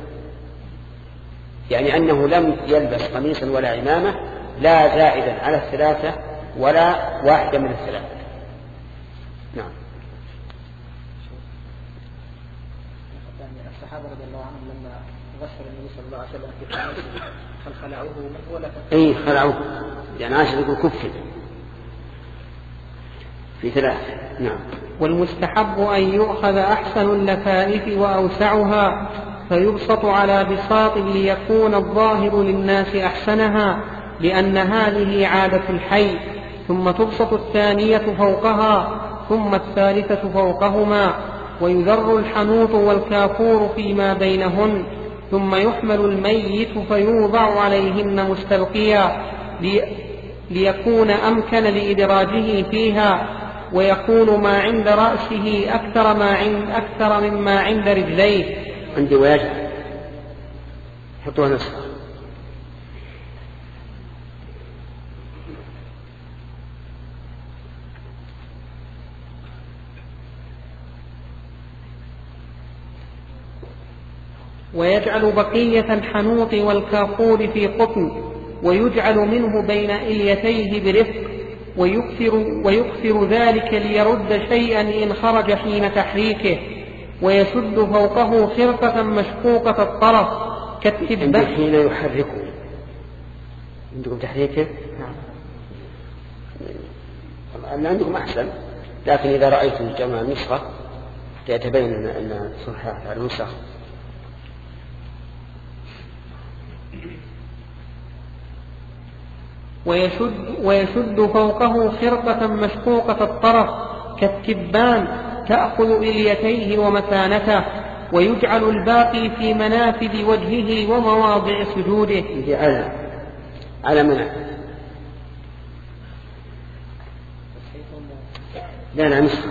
يعني أنه لم يلبس قميصا ولا عمامة، لا زائدا على الثلاثة ولا واحدة من الثلاثة. نعم. الصحابة رضي الله عنهم لما غسل النبي صلى الله عليه وسلم في قميصه هل خلعوه منه ولا كفر؟ أي خلعوه، يعني عاشر يقول كفر في ثلاثة. نعم. والمستحب أن يؤخذ أحسن اللفائف وأوسعها فيبسط على بساط ليكون الظاهر للناس أحسنها، لأن هذه عادة الحي، ثم تبسط الثانية فوقها ثم الثالثة فوقهما، ويذر الحنوط والكافور فيما بينهن، ثم يحمل الميت فيوضع عليهن مستلقيا ليكون أمكن لإدراجه فيها، ويكون ما عند رأسه أكثر, ما عند أكثر مما عند رجليه. عندي ويجعل حطوها نسخة. ويجعل بقية الحنوط والكافور في قطن، ويجعل منه بين إليتيه برفق، ويكثر, ويكثر ذلك ليرد شيئا إن خرج حين تحريكه، ويسد فوقه خرقة مشقوقة الطرف كالتبة حين يحركه. عندكم تحريكه؟ نعم. أن عندكم أحسن، لكن إذا رأيتم جمع النسخة يتبين أن صحة على النسخ. ويشد, ويشد فوقه خرقة مشقوقة الطرف كالتبان تأخذ إليتيه ومثانته، ويجعل الباقي في منافذ وجهه ومواضع سجوده. على على منافذ لا لا نسخة.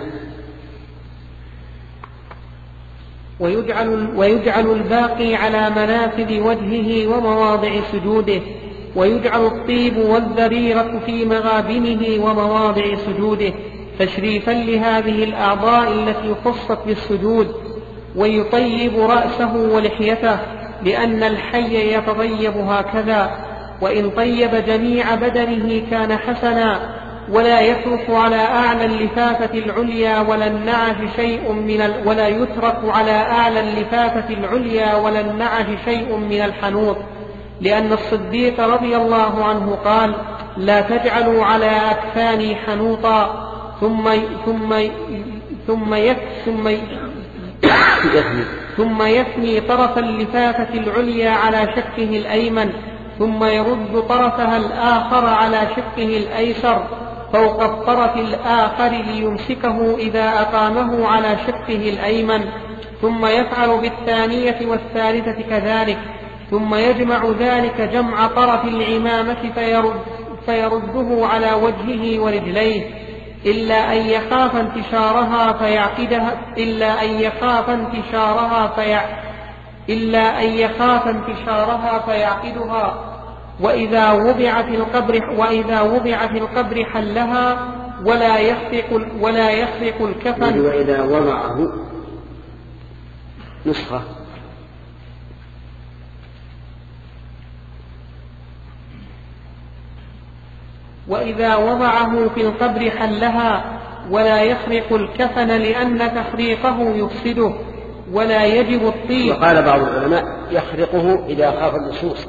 ويجعل, ويجعل الباقي على منافذ وجهه ومواضع سجوده، ويجعل الطيب والذريرة في مغابنه ومواضع سجوده تشريفا لهذه الأعضاء التي خصت بالسجود. ويطيب رأسه ولحيته، لأن الحي يتطيب هكذا، وإن طيب جميع بدنه كان حسنا. ولا يترك على أعلى اللفافة العليا ولا النعش شيء من ال... ولا يترك على أعلى اللفافة العليا ولا النعش شيء من الحنوط، لأن الصديق رضي الله عنه قال: لا تجعلوا على أكفاني حنوطا. ثم ثم ثم ثم ثم يثني طرف اللفافة العليا على شقه الأيمن، ثم يرد طرفها الآخر على شقه الأيسر فوق الطرف الآخر ليمسكه إذا أقامه على شقه الأيمن، ثم يفعل بالثانية والثالثة كذلك، ثم يجمع ذلك جمع طرف العمامة فيرد فيرده على وجهه ورجليه، إلا أن يخاف انتشارها فيعقدها إلا أن يخاف انتشارها فيع إلا أن يخاف انتشارها فيعقدها. وإذا وضع في القبر وإذا وضع في القبر حلها ولا يخرق ولا يخرق الكفن. وإذا وضعه نسخة وإذا وضعه في القبر حلها ولا يخرق الكفن، لأن تخريقه يفسده، ولا يجب الطيب. وقال بعض العلماء يخرقه إذا خاف اللصوص،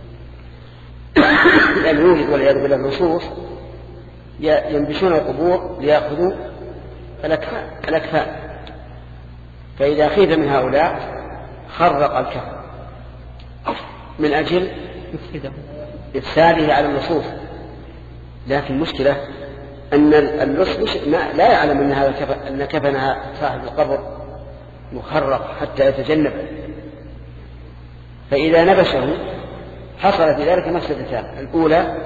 لأن يوجد والعياذ بالله اللصوص ينبشون القبور ليأخذوا الأكفان، فإذا خيف من هؤلاء خرق الكفن من أجل إفساده على اللصوص، لكن المشكلة أن اللص لا يعلم أن هذا كفن أن كفن صاحب القبر مخرق حتى يتجنب، فإذا نبشه حصل في ذلك مفسدتان: الأولى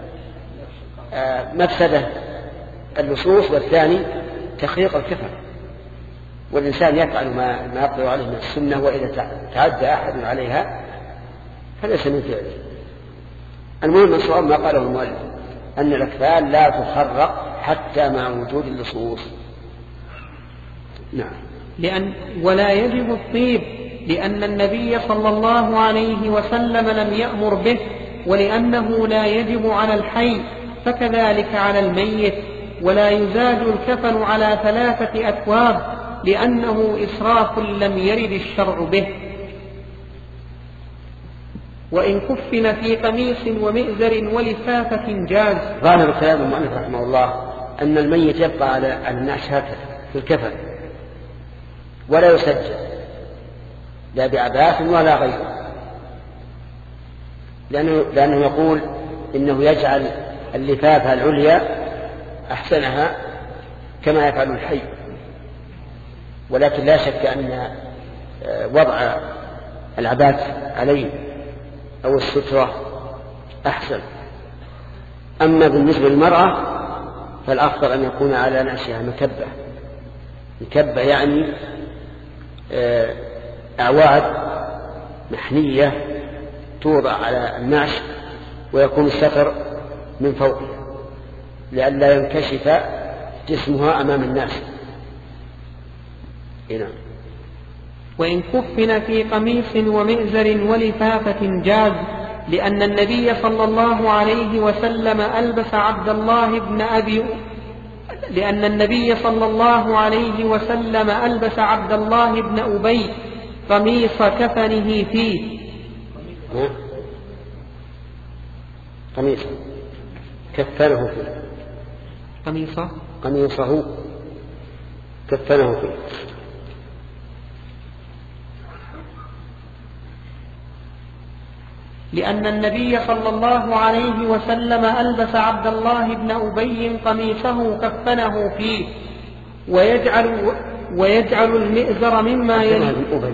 مفسدة اللصوص، والثاني تخريق الكفن. والإنسان يفعل ما ما يقدر عليه من السنة، وإذا تعدى أحد عليها فليس من فعله. المهم الصواب ما قاله المؤلف أن الأكفان لا تخرق حتى مع وجود اللصوص. نعم. لأن ولا يجب الطيب لأن النبي صلى الله عليه وسلم لم يأمر به، ولأنه لا يجب على الحي، فكذلك على الميت. ولا يزاد الكفن على ثلاثة أثواب لأنه إسراف لم يرد الشرع به. وإن كفن في قميص ومئزر ولفافة جاز. ظاهر كلام المؤلف رحمه الله أن الميت يبقى على النعش هكذا في الكفن ولا يسجل لا بعباس ولا غيره، لأنه, لأنه يقول إنه يجعل اللفافة العليا أحسنها كما يفعل الحي، ولكن لا شك أن وضع العباس عليه أو السترة أحسن. أما بالنسبة للمرأة فالأفضل أن يكون على نعشها مكبة. مكبة يعني أعواد محنية توضع على النعش ويكون الستر من فوقها لئلا ينكشف جسمها أمام الناس. هنا. وإن كفن في قميص ومئزر ولفافة جاز، لأن النبي صلى الله عليه وسلم ألبس عبد الله بن أبي لأن النبي صلى الله عليه وسلم ألبس عبد الله بن أبي قميص كفنه فيه. قميص كفنه فيه قميصه قميصه كفنه فيه. لأن النبي صلى الله عليه وسلم ألبس عبد الله بن أبي قميصه كفنه فيه، ويجعل ويجعل المئزر مما يلي.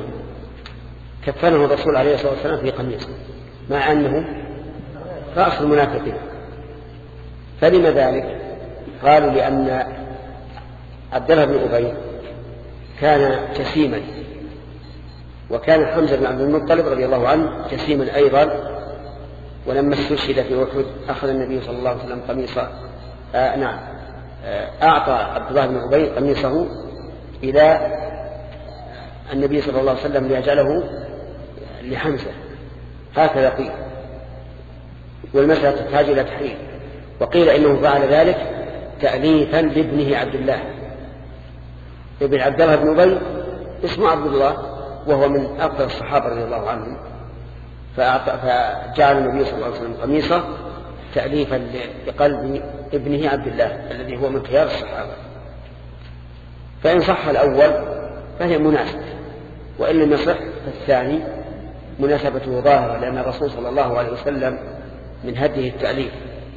كفنه الرسول عليه الصلاة والسلام في قميصه مع أنه رأس المنافقين. فلما ذلك؟ قالوا لأن عبد الله بن أبي كان جسيما، وكان حمزة بن عبد المطلب رضي الله عنه جسيما أيضا، ولما استشهد في أحد أخذ النبي صلى الله عليه وسلم قميصه آه نعم آه أعطى عبد الله بن أبي قميصه إلى النبي صلى الله عليه وسلم ليجعله لحمزة، هكذا قيل، والمسألة تحتاج إلى تحرير. وقيل إنه فعل ذلك تأليفا لابنه عبد الله. ابن عبد الله بن أبي اسمه عبد الله، وهو من أفضل الصحابة رضي الله عنهم، فجعل النبي صلى الله عليه وسلم قميصه تأليفا لقلب ابنه عبد الله الذي هو من خيار الصحابة. فإن صح الأول فهي مناسبة، وإن لم يصح فالثاني مناسبته ظاهرة، لأن الرسول صلى الله عليه وسلم من هديه التأليف.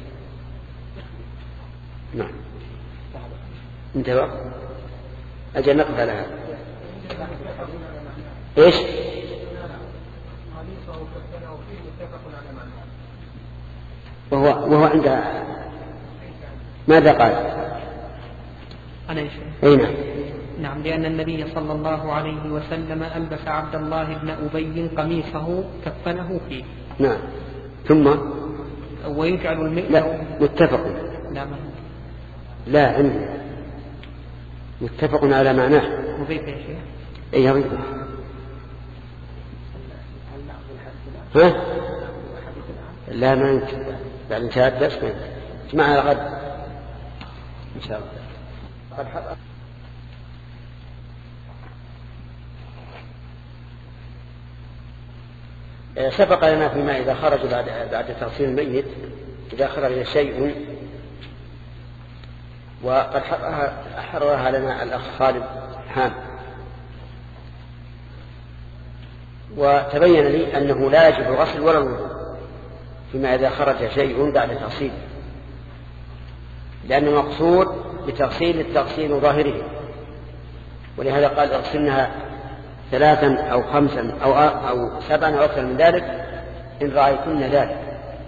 نعم. انتبه أجل نقف على هذا. إيش؟ وهو وهو عند ماذا قال؟ أنا إيش؟ أي نعم. نعم، لأن النبي صلى الله عليه وسلم ألبس عبد الله بن أبي قميصه كفنه فيه. نعم. ثم ويجعل المئزر. لا متفق. لا ما. لا عندي متفق على معناه. مضيف يا شيخ. أي يضيف. ها؟ لا ما يمكن بعد انتهاء الدرس ما يمكن. اسمعها غد إن شاء الله. قد حضر. سبق لنا فيما إذا خرج بعد بعد تغسيل الميت، إذا خرج شيء، وقد حررها لنا الأخ خالد حام. وتبين لي أنه لا يجب الغسل ولا الوضوء فيما إذا خرج شيء بعد تغسيل، لأن المقصود بتغسيل التغسيل ظاهره، ولهذا قال اغسلنها ثلاثا أو خمسا أو, أو سبعا أو أكثر من ذلك إن رأيتن ذلك.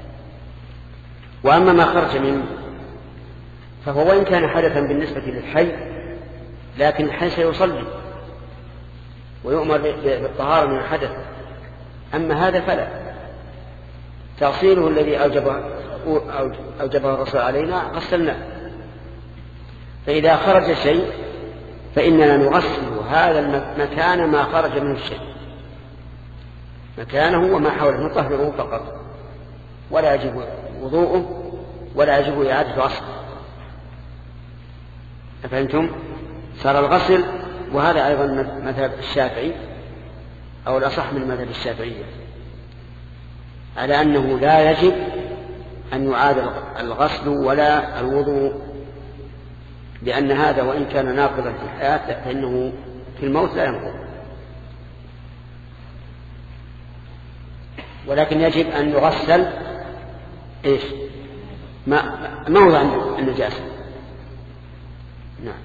وأما ما خرج منه فهو وإن كان حدثا بالنسبة للحي، لكن الحي سيصلي ويؤمر بالطهارة من الحدث، أما هذا فلا. تغسيله الذي أوجبه, أوجبه الرسول علينا غسلناه، فإذا خرج شيء فإننا نغسل هذا المكان ما خرج منه الشيء، مكانه وما حوله نطهره فقط، ولا يجب وضوءه ولا يجب إعادة غسله. أفهمتم؟ صار الغسل، وهذا أيضا مذهب الشافعي أو الأصح من مذهب الشافعية، على أنه لا يجب أن يعاد الغسل ولا الوضوء، لأن هذا وإن كان ناقضا في الحياة فإنه في الموت لا ينقض. ولكن يجب أن يغسل إيش؟ موضع النجاسة. نعم.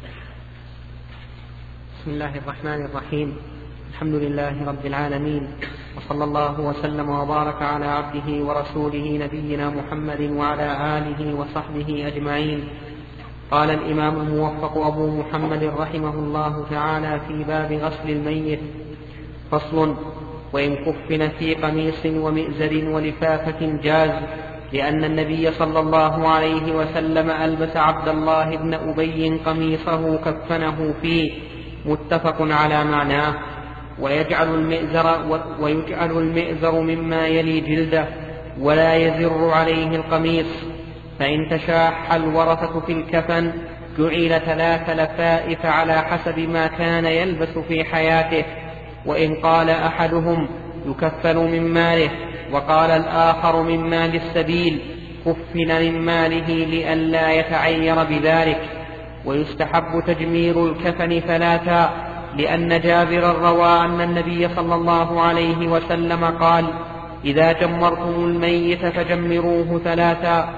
بسم الله الرحمن الرحيم. الحمد لله رب العالمين، وصلى الله وسلم وبارك على عبده ورسوله نبينا محمد وعلى آله وصحبه أجمعين. قال الإمام الموفق أبو محمد رحمه الله تعالى في باب غسل الميت: فصل: وإن كفن في قميص ومئزر ولفافة جاز، لأن النبي صلى الله عليه وسلم ألبس عبد الله بن أبي قميصه كفنه فيه، متفق على معناه. ويجعل المئزر, ويجعل المئزر مما يلي جلده ولا يزر عليه القميص، فإن تشاح الورثة في الكفن جعل ثلاث لفائف على حسب ما كان يلبس في حياته. وإن قال أحدهم يكفن من ماله وقال الآخر من مال السبيل كفن من ماله لئلا يتعير بذلك. ويستحب تجمير الكفن ثلاثا، لأن جابر روى أن النبي صلى الله عليه وسلم قال: إذا جمرتم الميت فجمروه ثلاثا.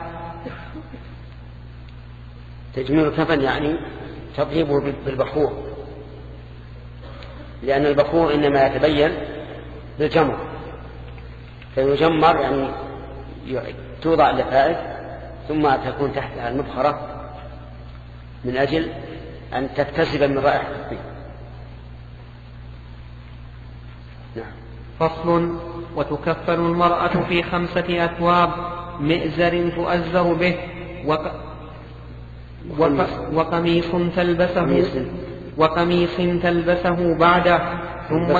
تجمير الكفن يعني تطيبه بالبخور، لأن البخور إنما يتبين بالجمر، فيجمر يعني توضع اللفائف ثم تكون تحتها المبخرة من أجل أن تكتسب من رائحة الطيب. نعم. فصل: وتكفن المرأة في خمسة أثواب: مئزر تؤزر به، وق... وق... وقميص تلبسه وقميص تلبسه بعده ثم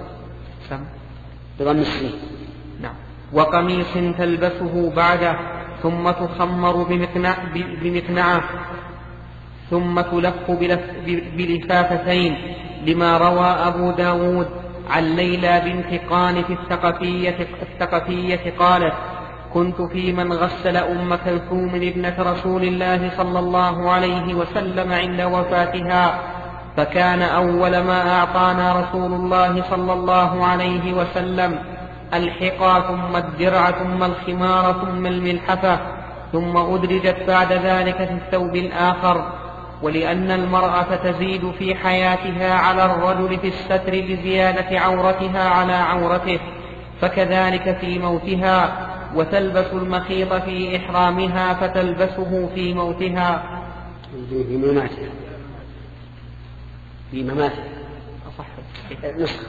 نعم وقميص تلبسه بعده ثم تخمر بمقنع... بمقنعة ثم تلف بلف... بلفافتين، لما روى أبو داود عن ليلى بنت قانت الثقفية, الثقفية قالت: كنت في من غسل أم كلثوم ابنة رسول الله صلى الله عليه وسلم عند وفاتها، فكان أول ما أعطانا رسول الله صلى الله عليه وسلم الحقى ثم الدرع ثم الخمار ثم الملحفة، ثم أدرجت بعد ذلك في الثوب الآخر. ولأن المرأة تزيد في حياتها على الرجل في الستر لزيادة عورتها على عورته، فكذلك في موتها، وتلبس المخيط في إحرامها فتلبسه في موتها. في مماتها في مماتها أصح نسخة.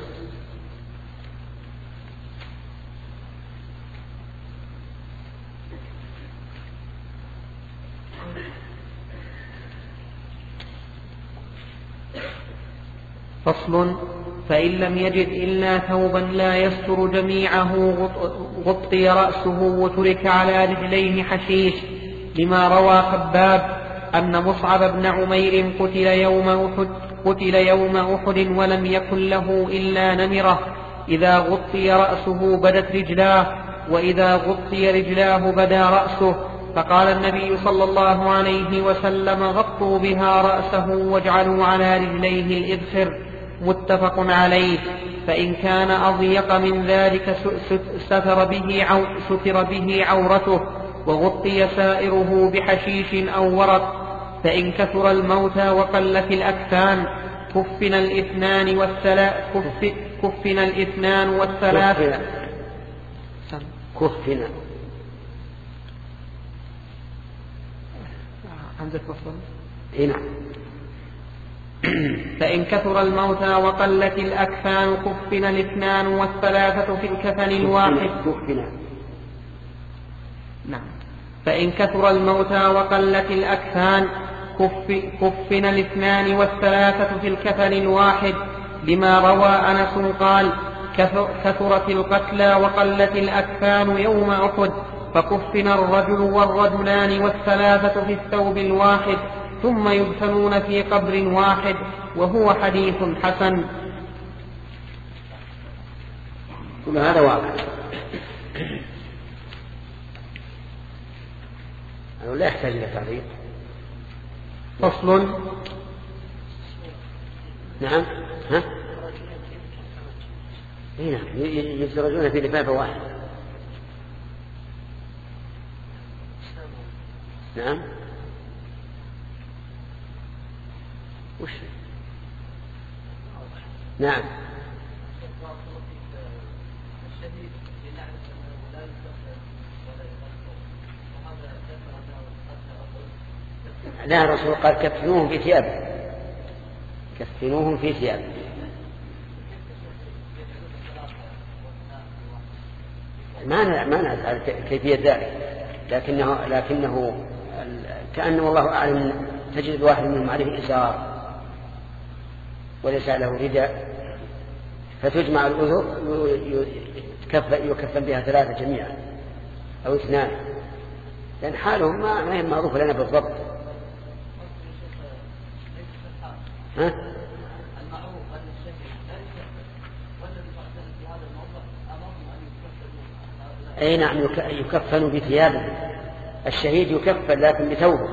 فصل: فإن لم يجد إلا ثوبا لا يستر جميعه غطي رأسه وترك على رجليه حشيش، لما روى خباب أن مصعب بن عمير قتل يوم أحد, قتل يوم أحد ولم يكن له إلا نمرة، إذا غطي رأسه بدت رجلاه، وإذا غطي رجلاه بدا رأسه، فقال النبي صلى الله عليه وسلم: غطوا بها رأسه واجعلوا على رجليه الإذخر، متفق عليه. فإن كان أضيق من ذلك ستر به, عو ستر به عورته وغطي سائره بحشيش أو ورق. فإن كثر الموتى وقلت الأكفان كفن الاثنان والثلاث كف كفن الاثنان والثلاث كفن عندك وصل هنا. فإن كثر الموتى وقلت الأكفان كفن الاثنان والثلاثة في الكفن الواحد. كفن. نعم. فإن كثر الموتى وقلت الأكفان كف كفن الاثنان والثلاثة في الكفن الواحد، لما روى أنس قال: كثرت القتلى وقلت الأكفان يوم أحد، فكفن الرجل والرجلان والثلاثة في الثوب الواحد، ثم يدفنون في قبر واحد، وهو حديث حسن. كل هذا واقع. أنا لا يحتاج إلى تعليق. فصل. نعم. ها؟ هنا يزرجون في لفافة واحدة. نعم. وش؟ نعم. لا، الرسول قال كفنوهم في ثيابه، كفنوهم في ثيابه. ما ما نسأل كيفية ذلك، لكنه لكنه كأنه والله أعلم تجد واحد منهم عليه إزار وليس له رداء، فتجمع الأذر يكفن بها ثلاثة جميعا أو اثنان، لأن حالهم ما هي معروفة لنا بالضبط. ها؟ أي نعم، يكفن بثيابه. الشهيد يكفن لكن بثوبه.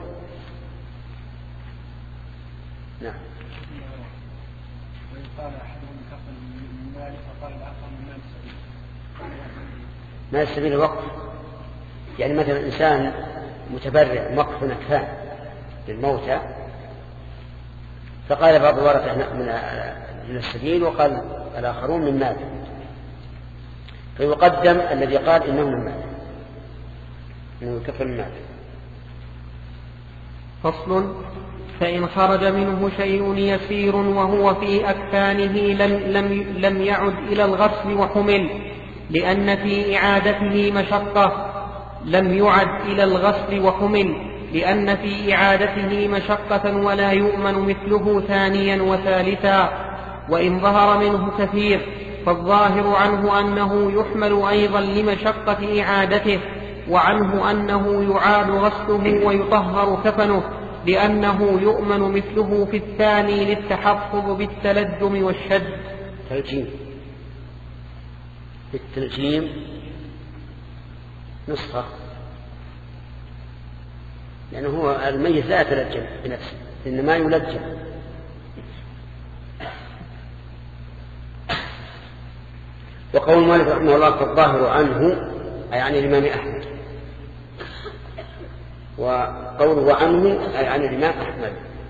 نعم. مال السبيل الوقف، يعني مثلا إنسان متبرع وقف أكفان للموتى، فقال بعض الورثة من السبيل وقال الآخرون من مال، فيقدم الذي قال إنه من مال، إنه يكفل من مال. فصل. فإن خرج منه شيء يسير وهو في أكفانه لم, لم, لم يعد إلى الغسل وحمل، لأن في إعادته مشقة. لم يعد إلى الغسل وحمل لأن في إعادته مشقة، ولا يؤمن مثله ثانيا وثالثا. وإن ظهر منه كثير فالظاهر عنه أنه يحمل أيضا لمشقة إعادته، وعنه أنه يعاد غسله ويطهر كفنه، لأنه يؤمن مثله في الثاني للتحفظ بالتلجم والشد. تلجيم. التلجيم نسخة، لأنه هو الميت لا يتلجم بنفسه، إنما يلجم. وقول مالك رحمه الله فالظاهر عنه أي عن الإمام أحمد، وقوله عنه أي عن الإمام أحمد.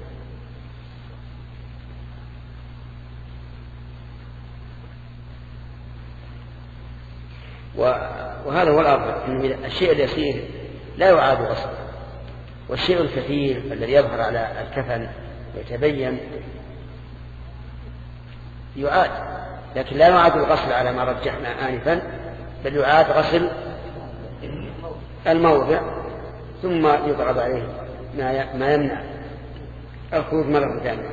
وهذا هو الأفضل، أن الشيء اليسير لا يعاد غسله، والشيء الكثير الذي يظهر على الكفن ويتبين يعاد، لكن لا يعاد الغسل على ما رجحنا آنفا، بل يعاد غسل الموضع ثم يضرب عليه ما يمنع الخروج مرة ثانية.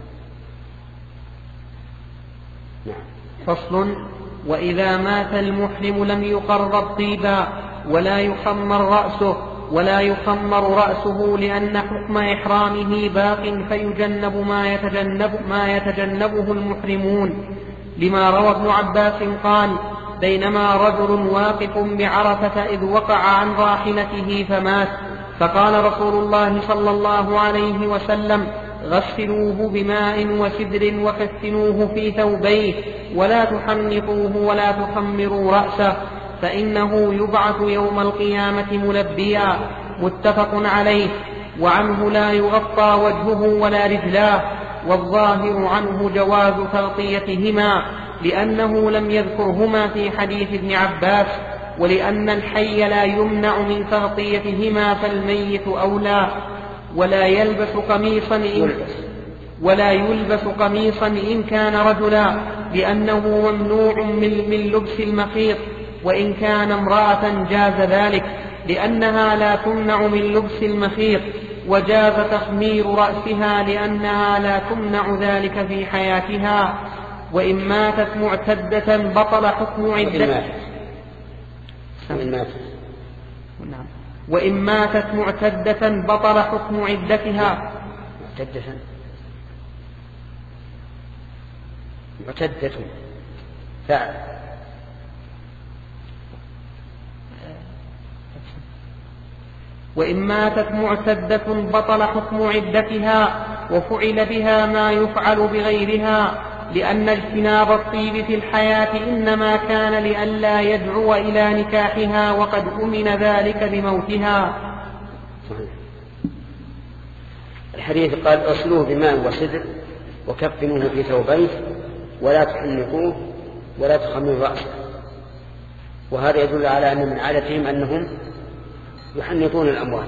نعم. فصل. وإذا مات المحرم لم يقرب طيبا ولا يخمر رأسه ولا يخمر رأسه لأن حكم إحرامه باق، فيجنب ما يتجنب ما يتجنبه المحرمون، لما روى ابن عباس قال: بينما رجل واقف بعرفة إذ وقع عن راحلته فمات، فقال رسول الله صلى الله عليه وسلم: غسلوه بماء وسدر وكفنوه في ثوبيه ولا تحنطوه ولا تخمروا رأسه فإنه يبعث يوم القيامة ملبيا. متفق عليه. وعنه لا يغطى وجهه ولا رجلاه، والظاهر عنه جواز تغطيتهما لأنه لم يذكرهما في حديث ابن عباس، ولأن الحي لا يمنع من تغطيتهما فالميت أولى. ولا يلبس قميصا إن ولا يلبس قميصا إن كان رجلا لأنه ممنوع من, من لبس المخيط، وإن كان امرأة جاز ذلك لأنها لا تمنع من لبس المخيط، وجاز تخمير رأسها لأنها لا تمنع ذلك في حياتها. وإن ماتت معتدة بطل حكم عدتها. نعم. وإن ماتت معتدة بطل حكم عدتها. معتدة معتدة فعل. وإن ماتت معتدة بطل حكم عدتها، وفعل بها ما يفعل بغيرها، لأن اجتناب الطيب في الحياة إنما كان لئلا يدعو إلى نكاحها، وقد أمن ذلك بموتها. صحيح. الحديث قال اصلوه بماء وسدر وكفنوه في ثوبيه ولا تحنقوه ولا تخمروا رأسه، وهذا يدل على أن من عادتهم أنهم يحنطون الأموات.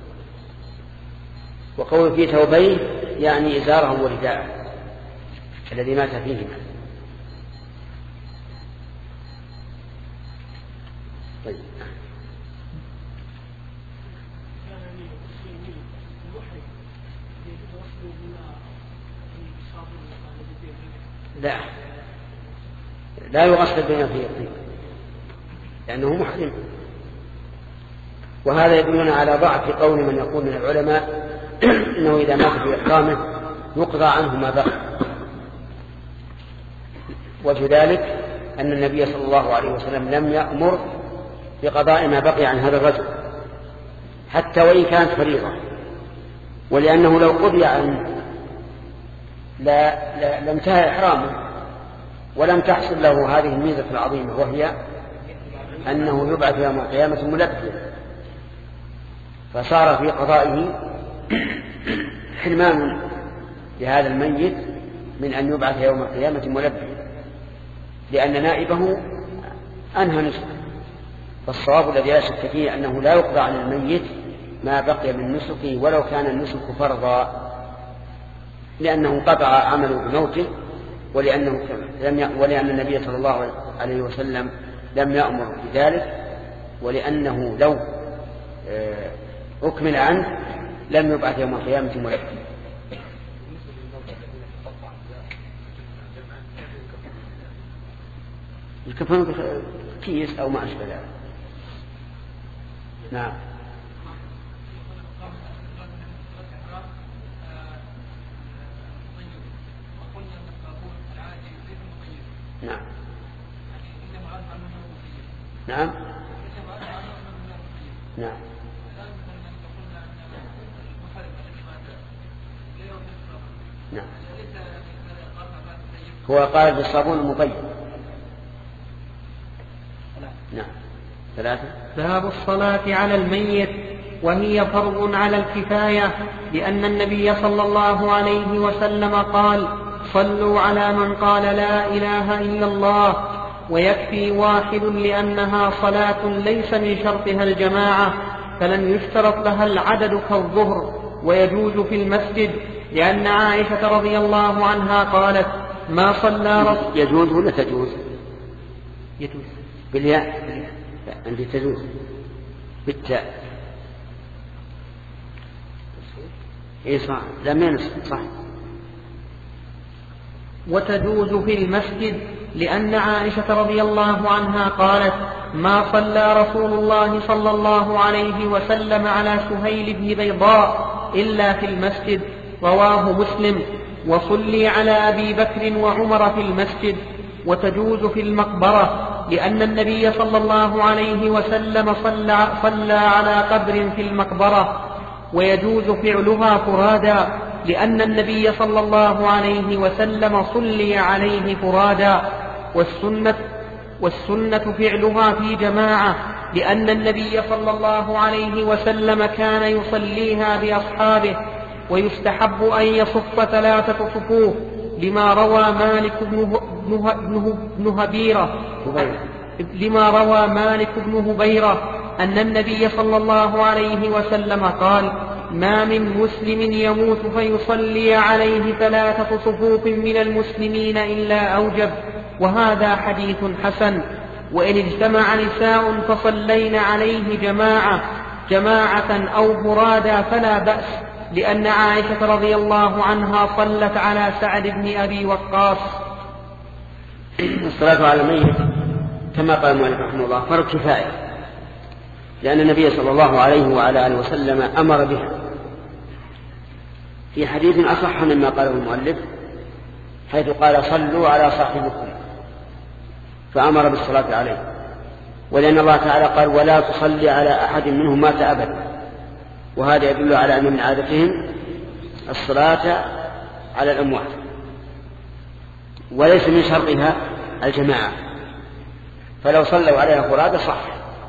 وقول في ثوبيه يعني إزارهم ورداءه الذي مات فيهما. طيب. لا لا يغسل بما فيه الطيب لأنه محرم. وهذا يدلنا على ضعف قول من يقول من العلماء إنه إذا مات في إحرامه يقضى عنه ما بقي. وجه ذلك أن النبي صلى الله عليه وسلم لم يأمر بقضاء ما بقي عن هذا الرجل حتى وإن كانت فريضة، ولأنه لو قضي عن لا, لا لم انتهى إحرامه ولم تحصل له هذه الميزة العظيمة، وهي أنه يبعث يوم القيامة ملبيا، فصار في قضائه حرمان لهذا الميت من أن يبعث يوم القيامة ملبيا، لأن نائبه أنهى نسكه. فالصواب الذي لا شك فيه أنه لا يقضى عن الميت ما بقي من نسكه ولو كان النسك فرضا، لأنه قطع عمله بموته، ولأنه لم ي... ولأن النبي صلى الله عليه وسلم لم يأمر بذلك، ولأنه لو أكمل عنه لم يبعث يوم القيامة ملبيا. الكفن كيس أو ما أشبه ذلك. نعم. نعم. نعم. نعم. نعم. هو قال بالصابون المطيب. نعم. ثلاثة. باب الصلاة على الميت، وهي فرض على الكفاية، لأن النبي صلى الله عليه وسلم قال: صلوا على من قال لا إله إلا الله، ويكفي واحد لأنها صلاة ليس من شرطها الجماعة، فلم يشترط لها العدد كالظهر. ويجوز في المسجد، لأن عائشة رضي الله عنها قالت: ما صلى رسول. يجوز ولا تجوز؟ يجوز بالياء. عندي تجوز بالتاء. إيه صح. لا مين صح. وتجوز في المسجد، لأن عائشة رضي الله عنها قالت: ما صلى رسول الله صلى الله عليه وسلم على سهيل بن بيضاء إلا في المسجد. رواه مسلم. وصلي على أبي بكر وعمر في المسجد. وتجوز في المقبرة، لأن النبي صلى الله عليه وسلم صلى, صلى على قبر في المقبرة. ويجوز فعلها فرادا، لأن النبي صلى الله عليه وسلم صلي عليه فرادا، والسنة, والسنة فعلها في جماعة، لأن النبي صلى الله عليه وسلم كان يصليها بأصحابه. ويستحب أن يصف ثلاثة صفوف لما روى مالك بن, بن, بن هبيرة لما روى مالك بن هبيرة أن النبي صلى الله عليه وسلم قال: ما من مسلم يموت فيصلي عليه ثلاثة صفوف من المسلمين إلا أوجب. وهذا حديث حسن. وإن اجتمع نساء فصلين عليه جماعة جماعة أو فرادا فلا بأس، لأن عائشة رضي الله عنها صلت على سعد بن أبي وقاص. الصلاة على الميت كما قال المؤلف رحمه الله فرض كفاية، لأن النبي صلى الله عليه وعلى آله وسلم أمر بها في حديث أصح مما قاله المؤلف، حيث قال: صلوا على صاحبكم، فأمر بالصلاة عليه. ولأن الله تعالى قال: ولا تصلي على أحد منهم مات أبدا، وهذا يدل على أن من عادتهم الصلاة على الأموات، وليس من شرطها الجماعة، فلو صلوا عليها فرادى صح.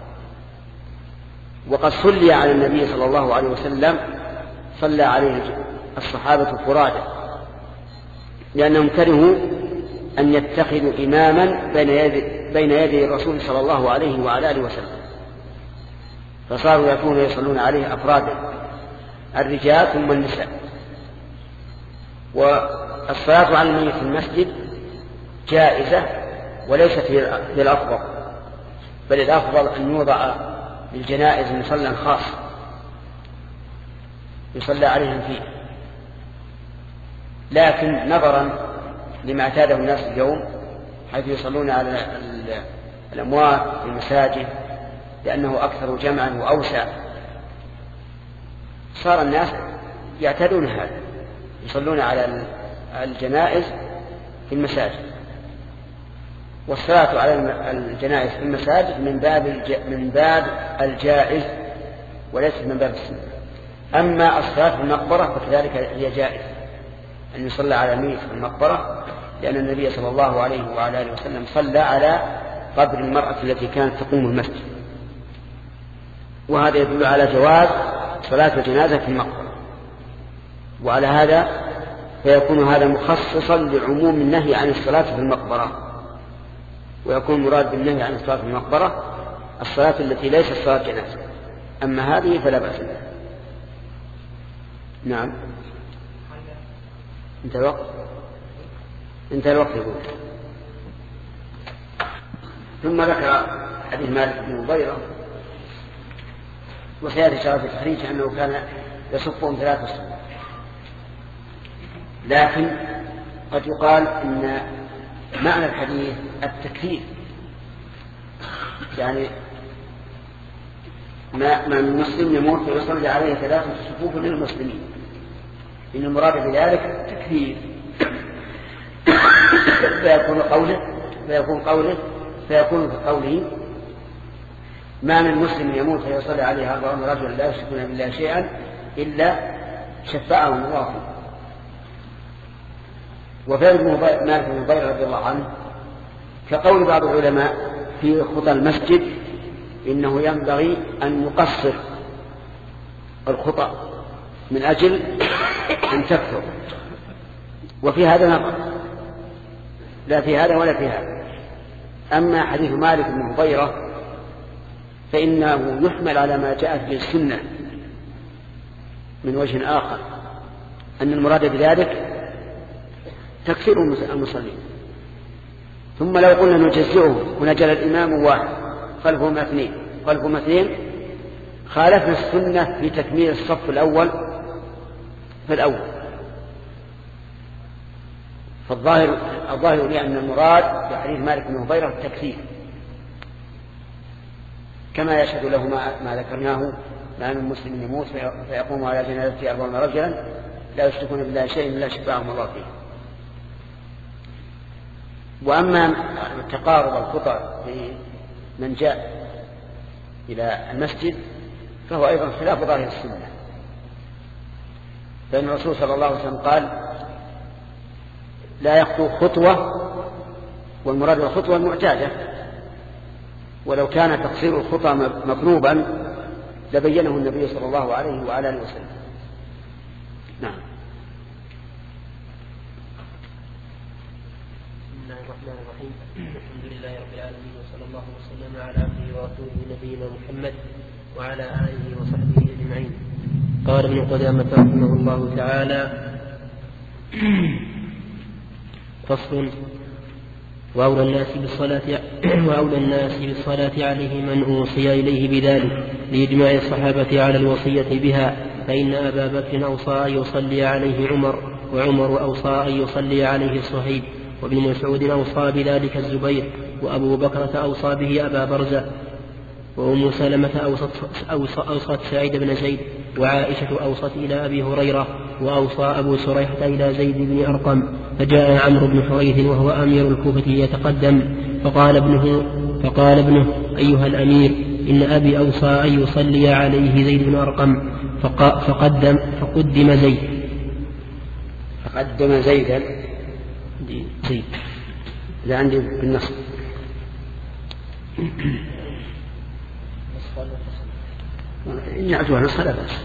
وقد صلي على النبي صلى الله عليه وسلم صلى عليه الصحابة فرادى، لأنهم كرهوا أن يتخذوا إماما بين يدي, بين يدي الرسول صلى الله عليه وعلى آله وسلم، فصاروا يكونون يصلون عليه أفرادا، الرجال ثم النساء. والصلاة على الميت في المسجد جائزة وليست هي الأفضل، بل الأفضل أن يوضع للجنائز مصلى خاص يصلى عليهم فيه. لكن نظرا لما اعتاده الناس اليوم حيث يصلون على الأموات في المساجد لأنه أكثر جمعا وأوسع، صار الناس يعتادون هذا، يصلون على الجنائز في المساجد. والصلاة على الجنائز في المساجد من باب من باب الجائز وليس من باب السنة. أما الصلاة في المقبرة فكذلك هي جائز، أن يصلى على الميت في المقبرة، لأن النبي صلى الله عليه وعلى آله وسلم صلى على قبر المرأة التي كانت تقوم المسجد، وهذا يدل على جواز صلاة الجنازة في المقبرة. وعلى هذا فيكون هذا مخصصا لعموم النهي عن الصلاة في المقبرة، ويكون مراد بالنهي عن الصلاة في المقبرة الصلاة التي ليست صلاة جنازة، أما هذه فلا بأس بها. نعم. انتهى الوقت انتهى الوقت يقول. ثم ذكر حديث مالك بن هبيرة، وسيأتي شرف التخريج أنه كان يصفهم ثلاث صفوف، لكن قد يقال إن معنى الحديث التكثير، يعني ما من مسلم يموت فيصلي عليه ثلاثة صفوف للمسلمين، إن المراد بذلك تكثير. فيكون قوله فيكون قوله فيكون في قوله: ما من مسلم يموت فيصلي عليه أربعون رجلا لا يشركون بالله شيئا إلا شفعهم الله فيه. وفعل مالك بن هبيرة رضي الله عنه كقول بعض العلماء في خطى المسجد إنه ينبغي أن يقصر الخطى من أجل أن تكثر، وفي هذا نظر، لا في هذا ولا في هذا. أما حديث مالك بن هبيرة فإنه يحمل على ما جاءت به السنة من وجه آخر، أن المراد بذلك تكثير المصلين. ثم لو قلنا نجزئه ونجل الإمام واحد خلفهم اثنين خلفهم اثنين خالفنا السنة في تكميل الصف الأول في الأول. فالظاهر الظاهر لي أن المراد بحديث مالك بن هبيرة التكثير، كما يشهد له ما, ما ذكرناه: ما من مسلم يموت فيقوم على جنازته أربعون رجلا لا يشركون بالله شيئا إلا شفعهم الله فيه. وأما التقارب الخطى من جاء إلى المسجد فهو أيضا خلاف ظاهر السنة، فإن الرسول صلى الله عليه وسلم قال لا يخطو خطوة، والمراد الخطوة المعتادة، ولو كان تقصير الخطى مطلوبا لبينه النبي صلى الله عليه وعلى آله وسلم. نعم. بسم الله الرحمن الرحيم. الحمد لله رب العالمين، وصلى الله وسلم على عبده ورسوله نبينا محمد وعلى آله وصحبه أجمعين. قال ابن قدامة رحمه الله تعالى: فصل. وأولى الناس بالصلاة وأولى الناس بالصلاة عليه من أوصي إليه بذلك لإجماع الصحابة على الوصية بها، فإن أبا بكر أوصى أن يصلي عليه عمر، وعمر أوصى أن يصلي عليه صهيب، وابن مسعود أوصى بذلك الزبير، وأبو بكرة أوصى به أبا برزة، وأم سلمة أوصت, أوصت سعيد بن زيد، وعائشة أوصت إلى أبي هريرة، وأوصى أبو سريحة إلى زيد بن أرقم. فجاء عمرو بن حريث وهو أمير الكوفة يتقدم، فقال ابنه فقال ابنه أيها الأمير، إن أبي أوصى أن يصلي عليه زيد بن أرقم، فقدم فقدم زيد فقدم زيدا زيد لا عندي بالنصب. إن أعطوها نصف لا بأس.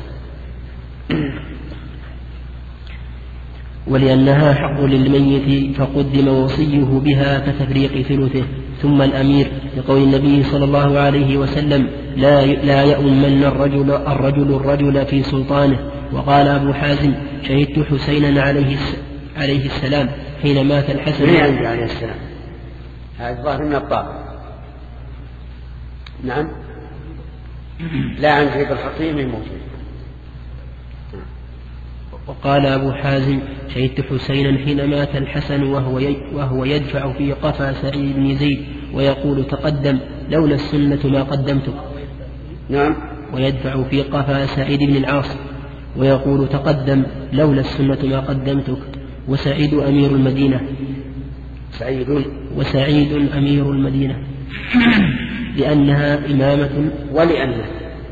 ولأنها حق للميت فقدم وصيه بها كتفريق ثلثه. ثم الأمير لقول النبي صلى الله عليه وسلم: لا لا يؤمن الرجل الرجل الرجل في سلطانه. وقال أبو حازم: شهدت حسينا عليه عليه السلام حين مات الحسن. من عندي عليه السلام؟ هذا الظاهر من الطابع. نعم. لا عن جريب الخطيب من موجود. وقال أبو حازم: شهدت حسينا حين مات الحسن وهو وهو يدفع في قفا سعيد بن زيد ويقول: تقدم لولا السنة ما قدمتك. نعم. ويدفع في قفا سعيد بن العاص ويقول: تقدم لولا السنة ما قدمتك. وسعيد أمير المدينة سعيد وسعيد أمير المدينة لأنها إمامة ولأنها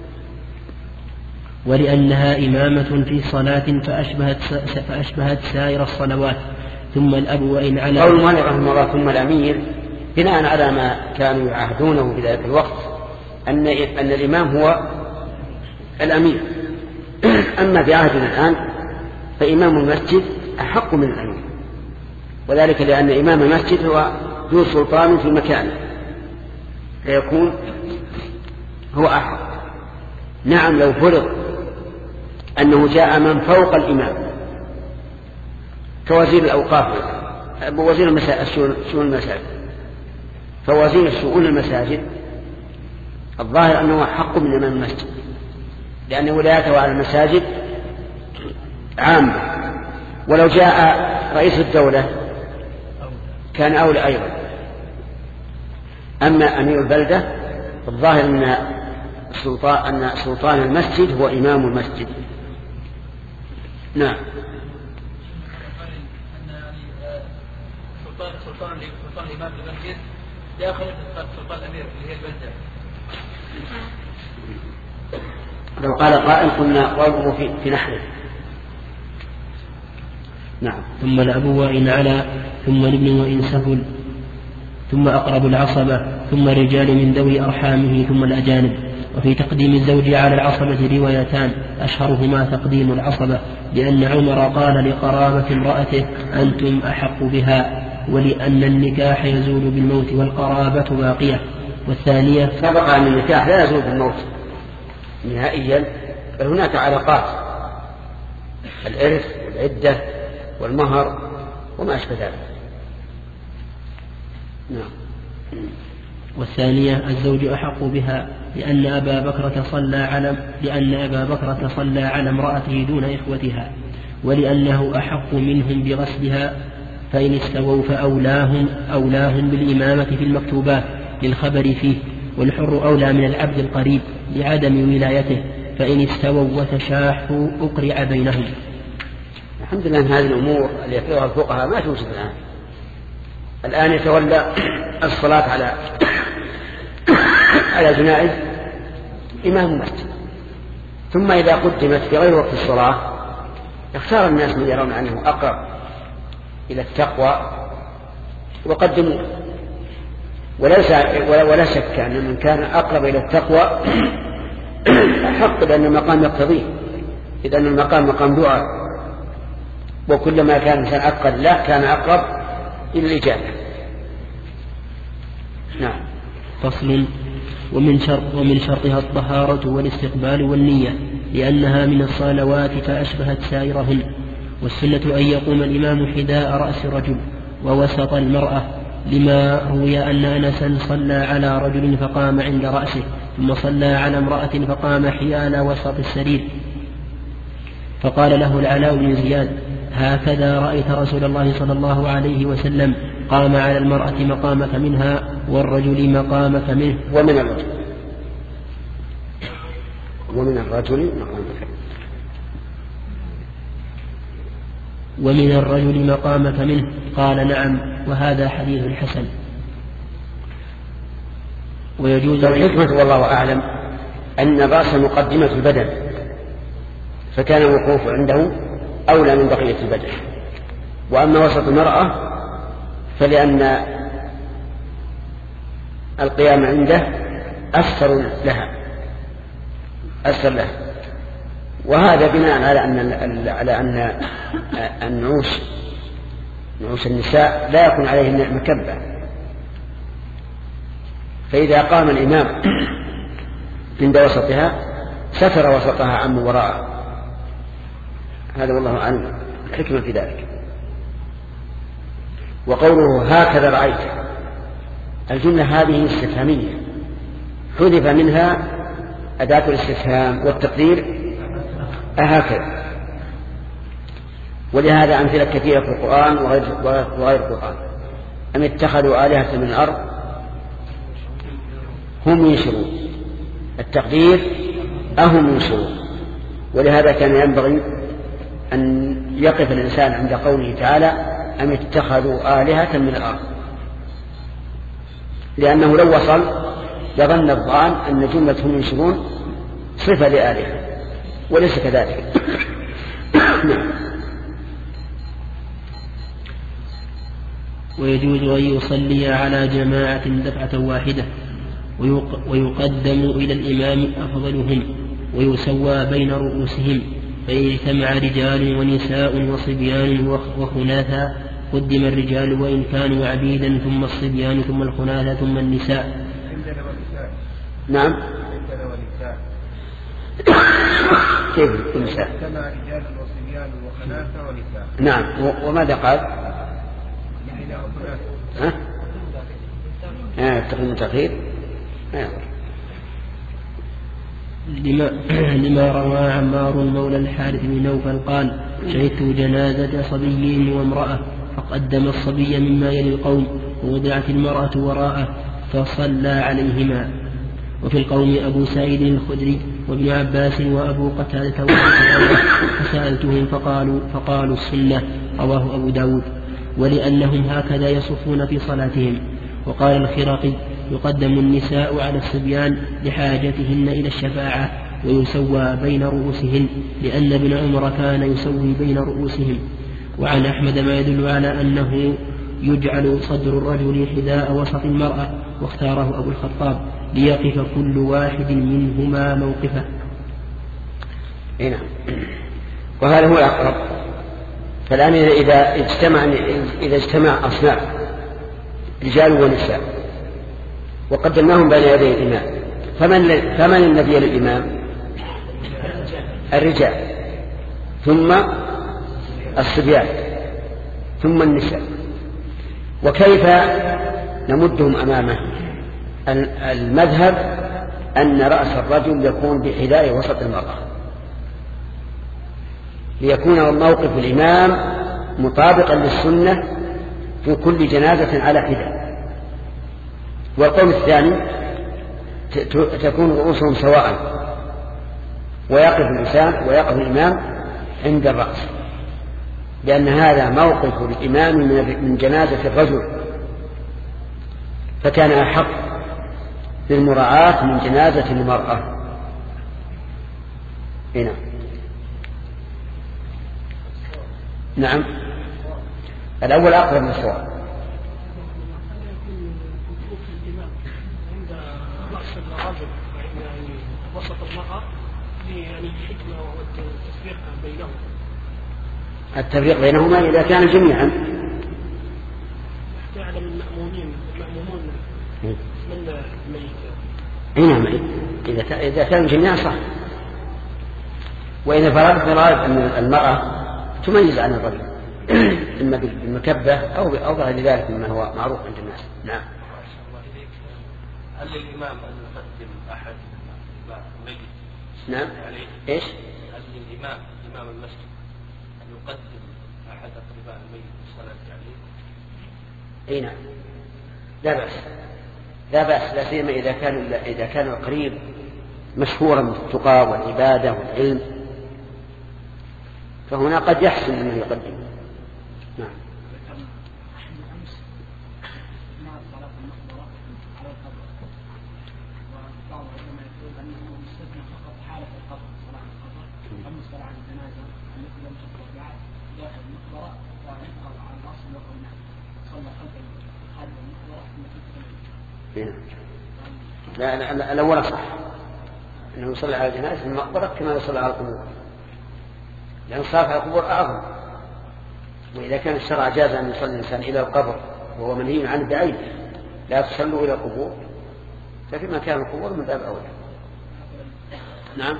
ولأنها إمامة في صلاة فأشبهت, فأشبهت سائر الصلوات. ثم الأب وإن على قول المؤلف رحمه الله ثم الأمير بناء على ما كانوا يعهدونه في ذلك الوقت أن أن الإمام هو الأمير. أما في عهدنا الآن فإمام المسجد أحق من الأمير، وذلك لأن إمام المسجد هو ذو سلطان في مكانه فيكون هو أحق. نعم لو فرض أنه جاء من فوق الإمام كوزير الأوقاف وزير شؤون المساجد، فوزير شؤون المساجد الظاهر أنه حق من إمام المسجد لأن ولايته على المساجد عامة. ولو جاء رئيس الدولة كان أولى أيضا. أما أمير البلدة الظاهر أن سلطان, أن سلطان المسجد هو إمام المسجد. نعم. سلطان سلطان سلطان الإمام المسجد داخل سلطان الأمير اللي هي البلدة. لو قال قائل قلنا قوله في, في نحره. نعم. ثم الأب وإن علا، ثم الابن وإن سهل، ثم أقرب العصبة، ثم الرجال من ذوي أرحامه، ثم الأجانب. وفي تقديم الزوج على العصبة روايتان، أشهرهما تقديم العصبة لأن عمر قال لقرابة امرأته: أنتم أحق بها، ولأن النكاح يزول بالموت والقرابة باقية. والثانية سبق أن النكاح لا يزول بالموت نهائيا، بل هناك علاقات: الإرث والعدة والمهر وما أشبه ذلك. نعم. والثانية الزوج أحق بها لأن أبا بكرة صلى على لأن أبا بكرة صلى على امرأته دون إخوتها، ولأنه أحق منهم بغسلها، فإن استووا فأولاهم أولاهم بالإمامة في المكتوبات للخبر فيه، والحر أولى من العبد القريب لعدم ولايته، فإن استووا وتشاحوا أقرع بينهم. الحمد لله هذه الأمور اللي يقرأها الفقهاء ما توجد الآن. الآن يتولى الصلاة على على جنائز إمام المسجد، ثم إذا قدمت في غير وقت الصلاة اختار الناس من يرون أنه أقرب إلى التقوى وقدموه، ولا شك أن من كان أقرب إلى التقوى أحق بأن المقام يقتضيه، إذ أن المقام مقام دعاء، وكلما كان الإنسان أقرب له كان أقرب إلى الإجابة. نعم. فصل. ومن شرط ومن شرطها الطهارة والاستقبال والنية، لأنها من الصلوات فأشبهت سائرهن. والسنة أن يقوم الإمام حذاء رأس رجل ووسط المرأة، لما روي أن أنسا صلى على رجل فقام عند رأسه، ثم صلى على امرأة فقام حيال وسط السرير، فقال له العلاء بن زياد: هكذا رأيت رسول الله صلى الله عليه وسلم، قام على المرأة مقامك منها والرجل مقامك منه. ومن الرجل ومن الرجل مقامك ومن الرجل مقامك منه. قال: نعم، وهذا حديث حسن. ويجوز الحكمة والله أعلم أن الرأس مقدمة البدن، فكان الوقوف عنده أولى من بقية البدن. وأما وسط المرأة فلأن القيام عنده أسر لها أسر لها وهذا بناء على أن على أن النعوش نعوش النساء لا يكون عليهن مكبة، فإذا قام الإمام عند وسطها ستر وسطها عن وراءه. هذا والله أعلم الحكمة في ذلك. وقوله هكذا رأيت، الجملة هذه استفهامية حذف منها أداة الاستفهام والتقدير أهكذا، ولهذا أمثلة كثيرة في القرآن وغير القرآن. أم اتخذوا آلهة من الأرض هم ينشرون، التقدير أهم ينشرون. ولهذا كان ينبغي أن يقف الإنسان عند قوله تعالى أم اتخذوا آلهة من الأرض، لأنه لو وصل لظن الظان أن جملة هم ينشرون صفة لآلهة، وليس كذلك. ويجوز أن يصلي على جماعة دفعة واحدة، ويقدم إلى الإمام أفضلهم ويسوى بين رؤوسهم، فإن اجتمع رجال ونساء وصبيان وخناثا قدم الرجال وإن كانوا عبيدا، ثم الصبيان ثم الخناثا ثم النساء. نعم. كيف النساء؟ اجتمع رجال وصبيان وخناثا ونساء. نعم. وماذا قال؟ ها؟ آه تقديم تأخير. آه. لما, لما روى عمار مولى الحارث بن نوفل قال: شهدت جنازة صبي وامرأة، فقدم الصبي مما يلي القوم، ووضعت المرأة وراءه فصلى عليهما. وفي القوم أبو سعيد الخدري وابن عباس وأبو قتادة فسألتهم فقالوا, فقالوا السنة. رواه أبو داود. ولأنهم هكذا يصفون في صلاتهم. وقال الخراقي: يقدم النساء على الصبيان لحاجتهن إلى الشفاعة، ويسوى بين رؤوسهن، لأن ابن عمر كان يسوي بين رؤوسهم. وعن أحمد ما يدل على أنه يجعل صدر الرجل حذاء وسط المرأة، واختاره أبو الخطاب ليقف كل واحد منهما موقفه. هنا وهذا هو الأقرب. فالآن إذا اجتمع إذا اجتمع أصناف رجال ونساء وقدمناهم بين يدي الإمام، فمن فمن الذي يلي الإمام؟ الرجال، ثم الصبيان، ثم النساء. وكيف نمدهم أمامه؟ المذهب أن رأس الرجل يكون بحذاء وسط المرأة، ليكون موقف الإمام مطابقا للسنة في كل جنازة على حذاء. والقول الثاني تكون رؤوسهم سواء، ويقف الإنسان ويقف الإمام عند الرأس، لأن هذا موقف الإمام من جنازة الرجل، فكان أحق بالمراعاة من جنازة المرأة. هنا نعم الأول أقرب من الصواب. وسط المرأة يعني الحكمة والتفريق بينهم. التفريق بينهما إذا كان جميعا. تعلم المأمومين المأمومون من الميت. أي نعم إذا إذا كان جميعا صح. وإذا فرضت فرض أن المرأة تميز عن الرجل إما بالمكبة أو أو غير ذلك مما هو معروف عند الناس. نعم. هل للإمام أن يقدم أحد الميت؟ نعم. إيش؟ هل للإمام إمام المسجد أن يقدم أحد أقرباء الميت بالصلاة عليه؟ أي نعم لا بأس لا بأس لا سيما إذا كان إذا كان القريب مشهورا بالتقى والعبادة والعلم فهنا قد يحسن أنه يقدم. نعم. لا لا الأول صح أنه يصلي على الجنائز في المقبرة كما يصلي على القبور، لأن الصلاة على القبور أعظم. وإذا كان الشرع جاز أن يصلي الإنسان إلى القبر وهو منهي عنه بعيد لا تصلوا إلى القبور، ففي مكان القبور من باب أولى. نعم.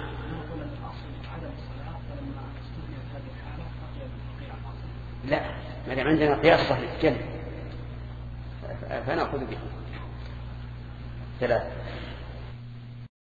لا ما دام عندنا قياس صحيح جل فنأخذ به ثلاثة.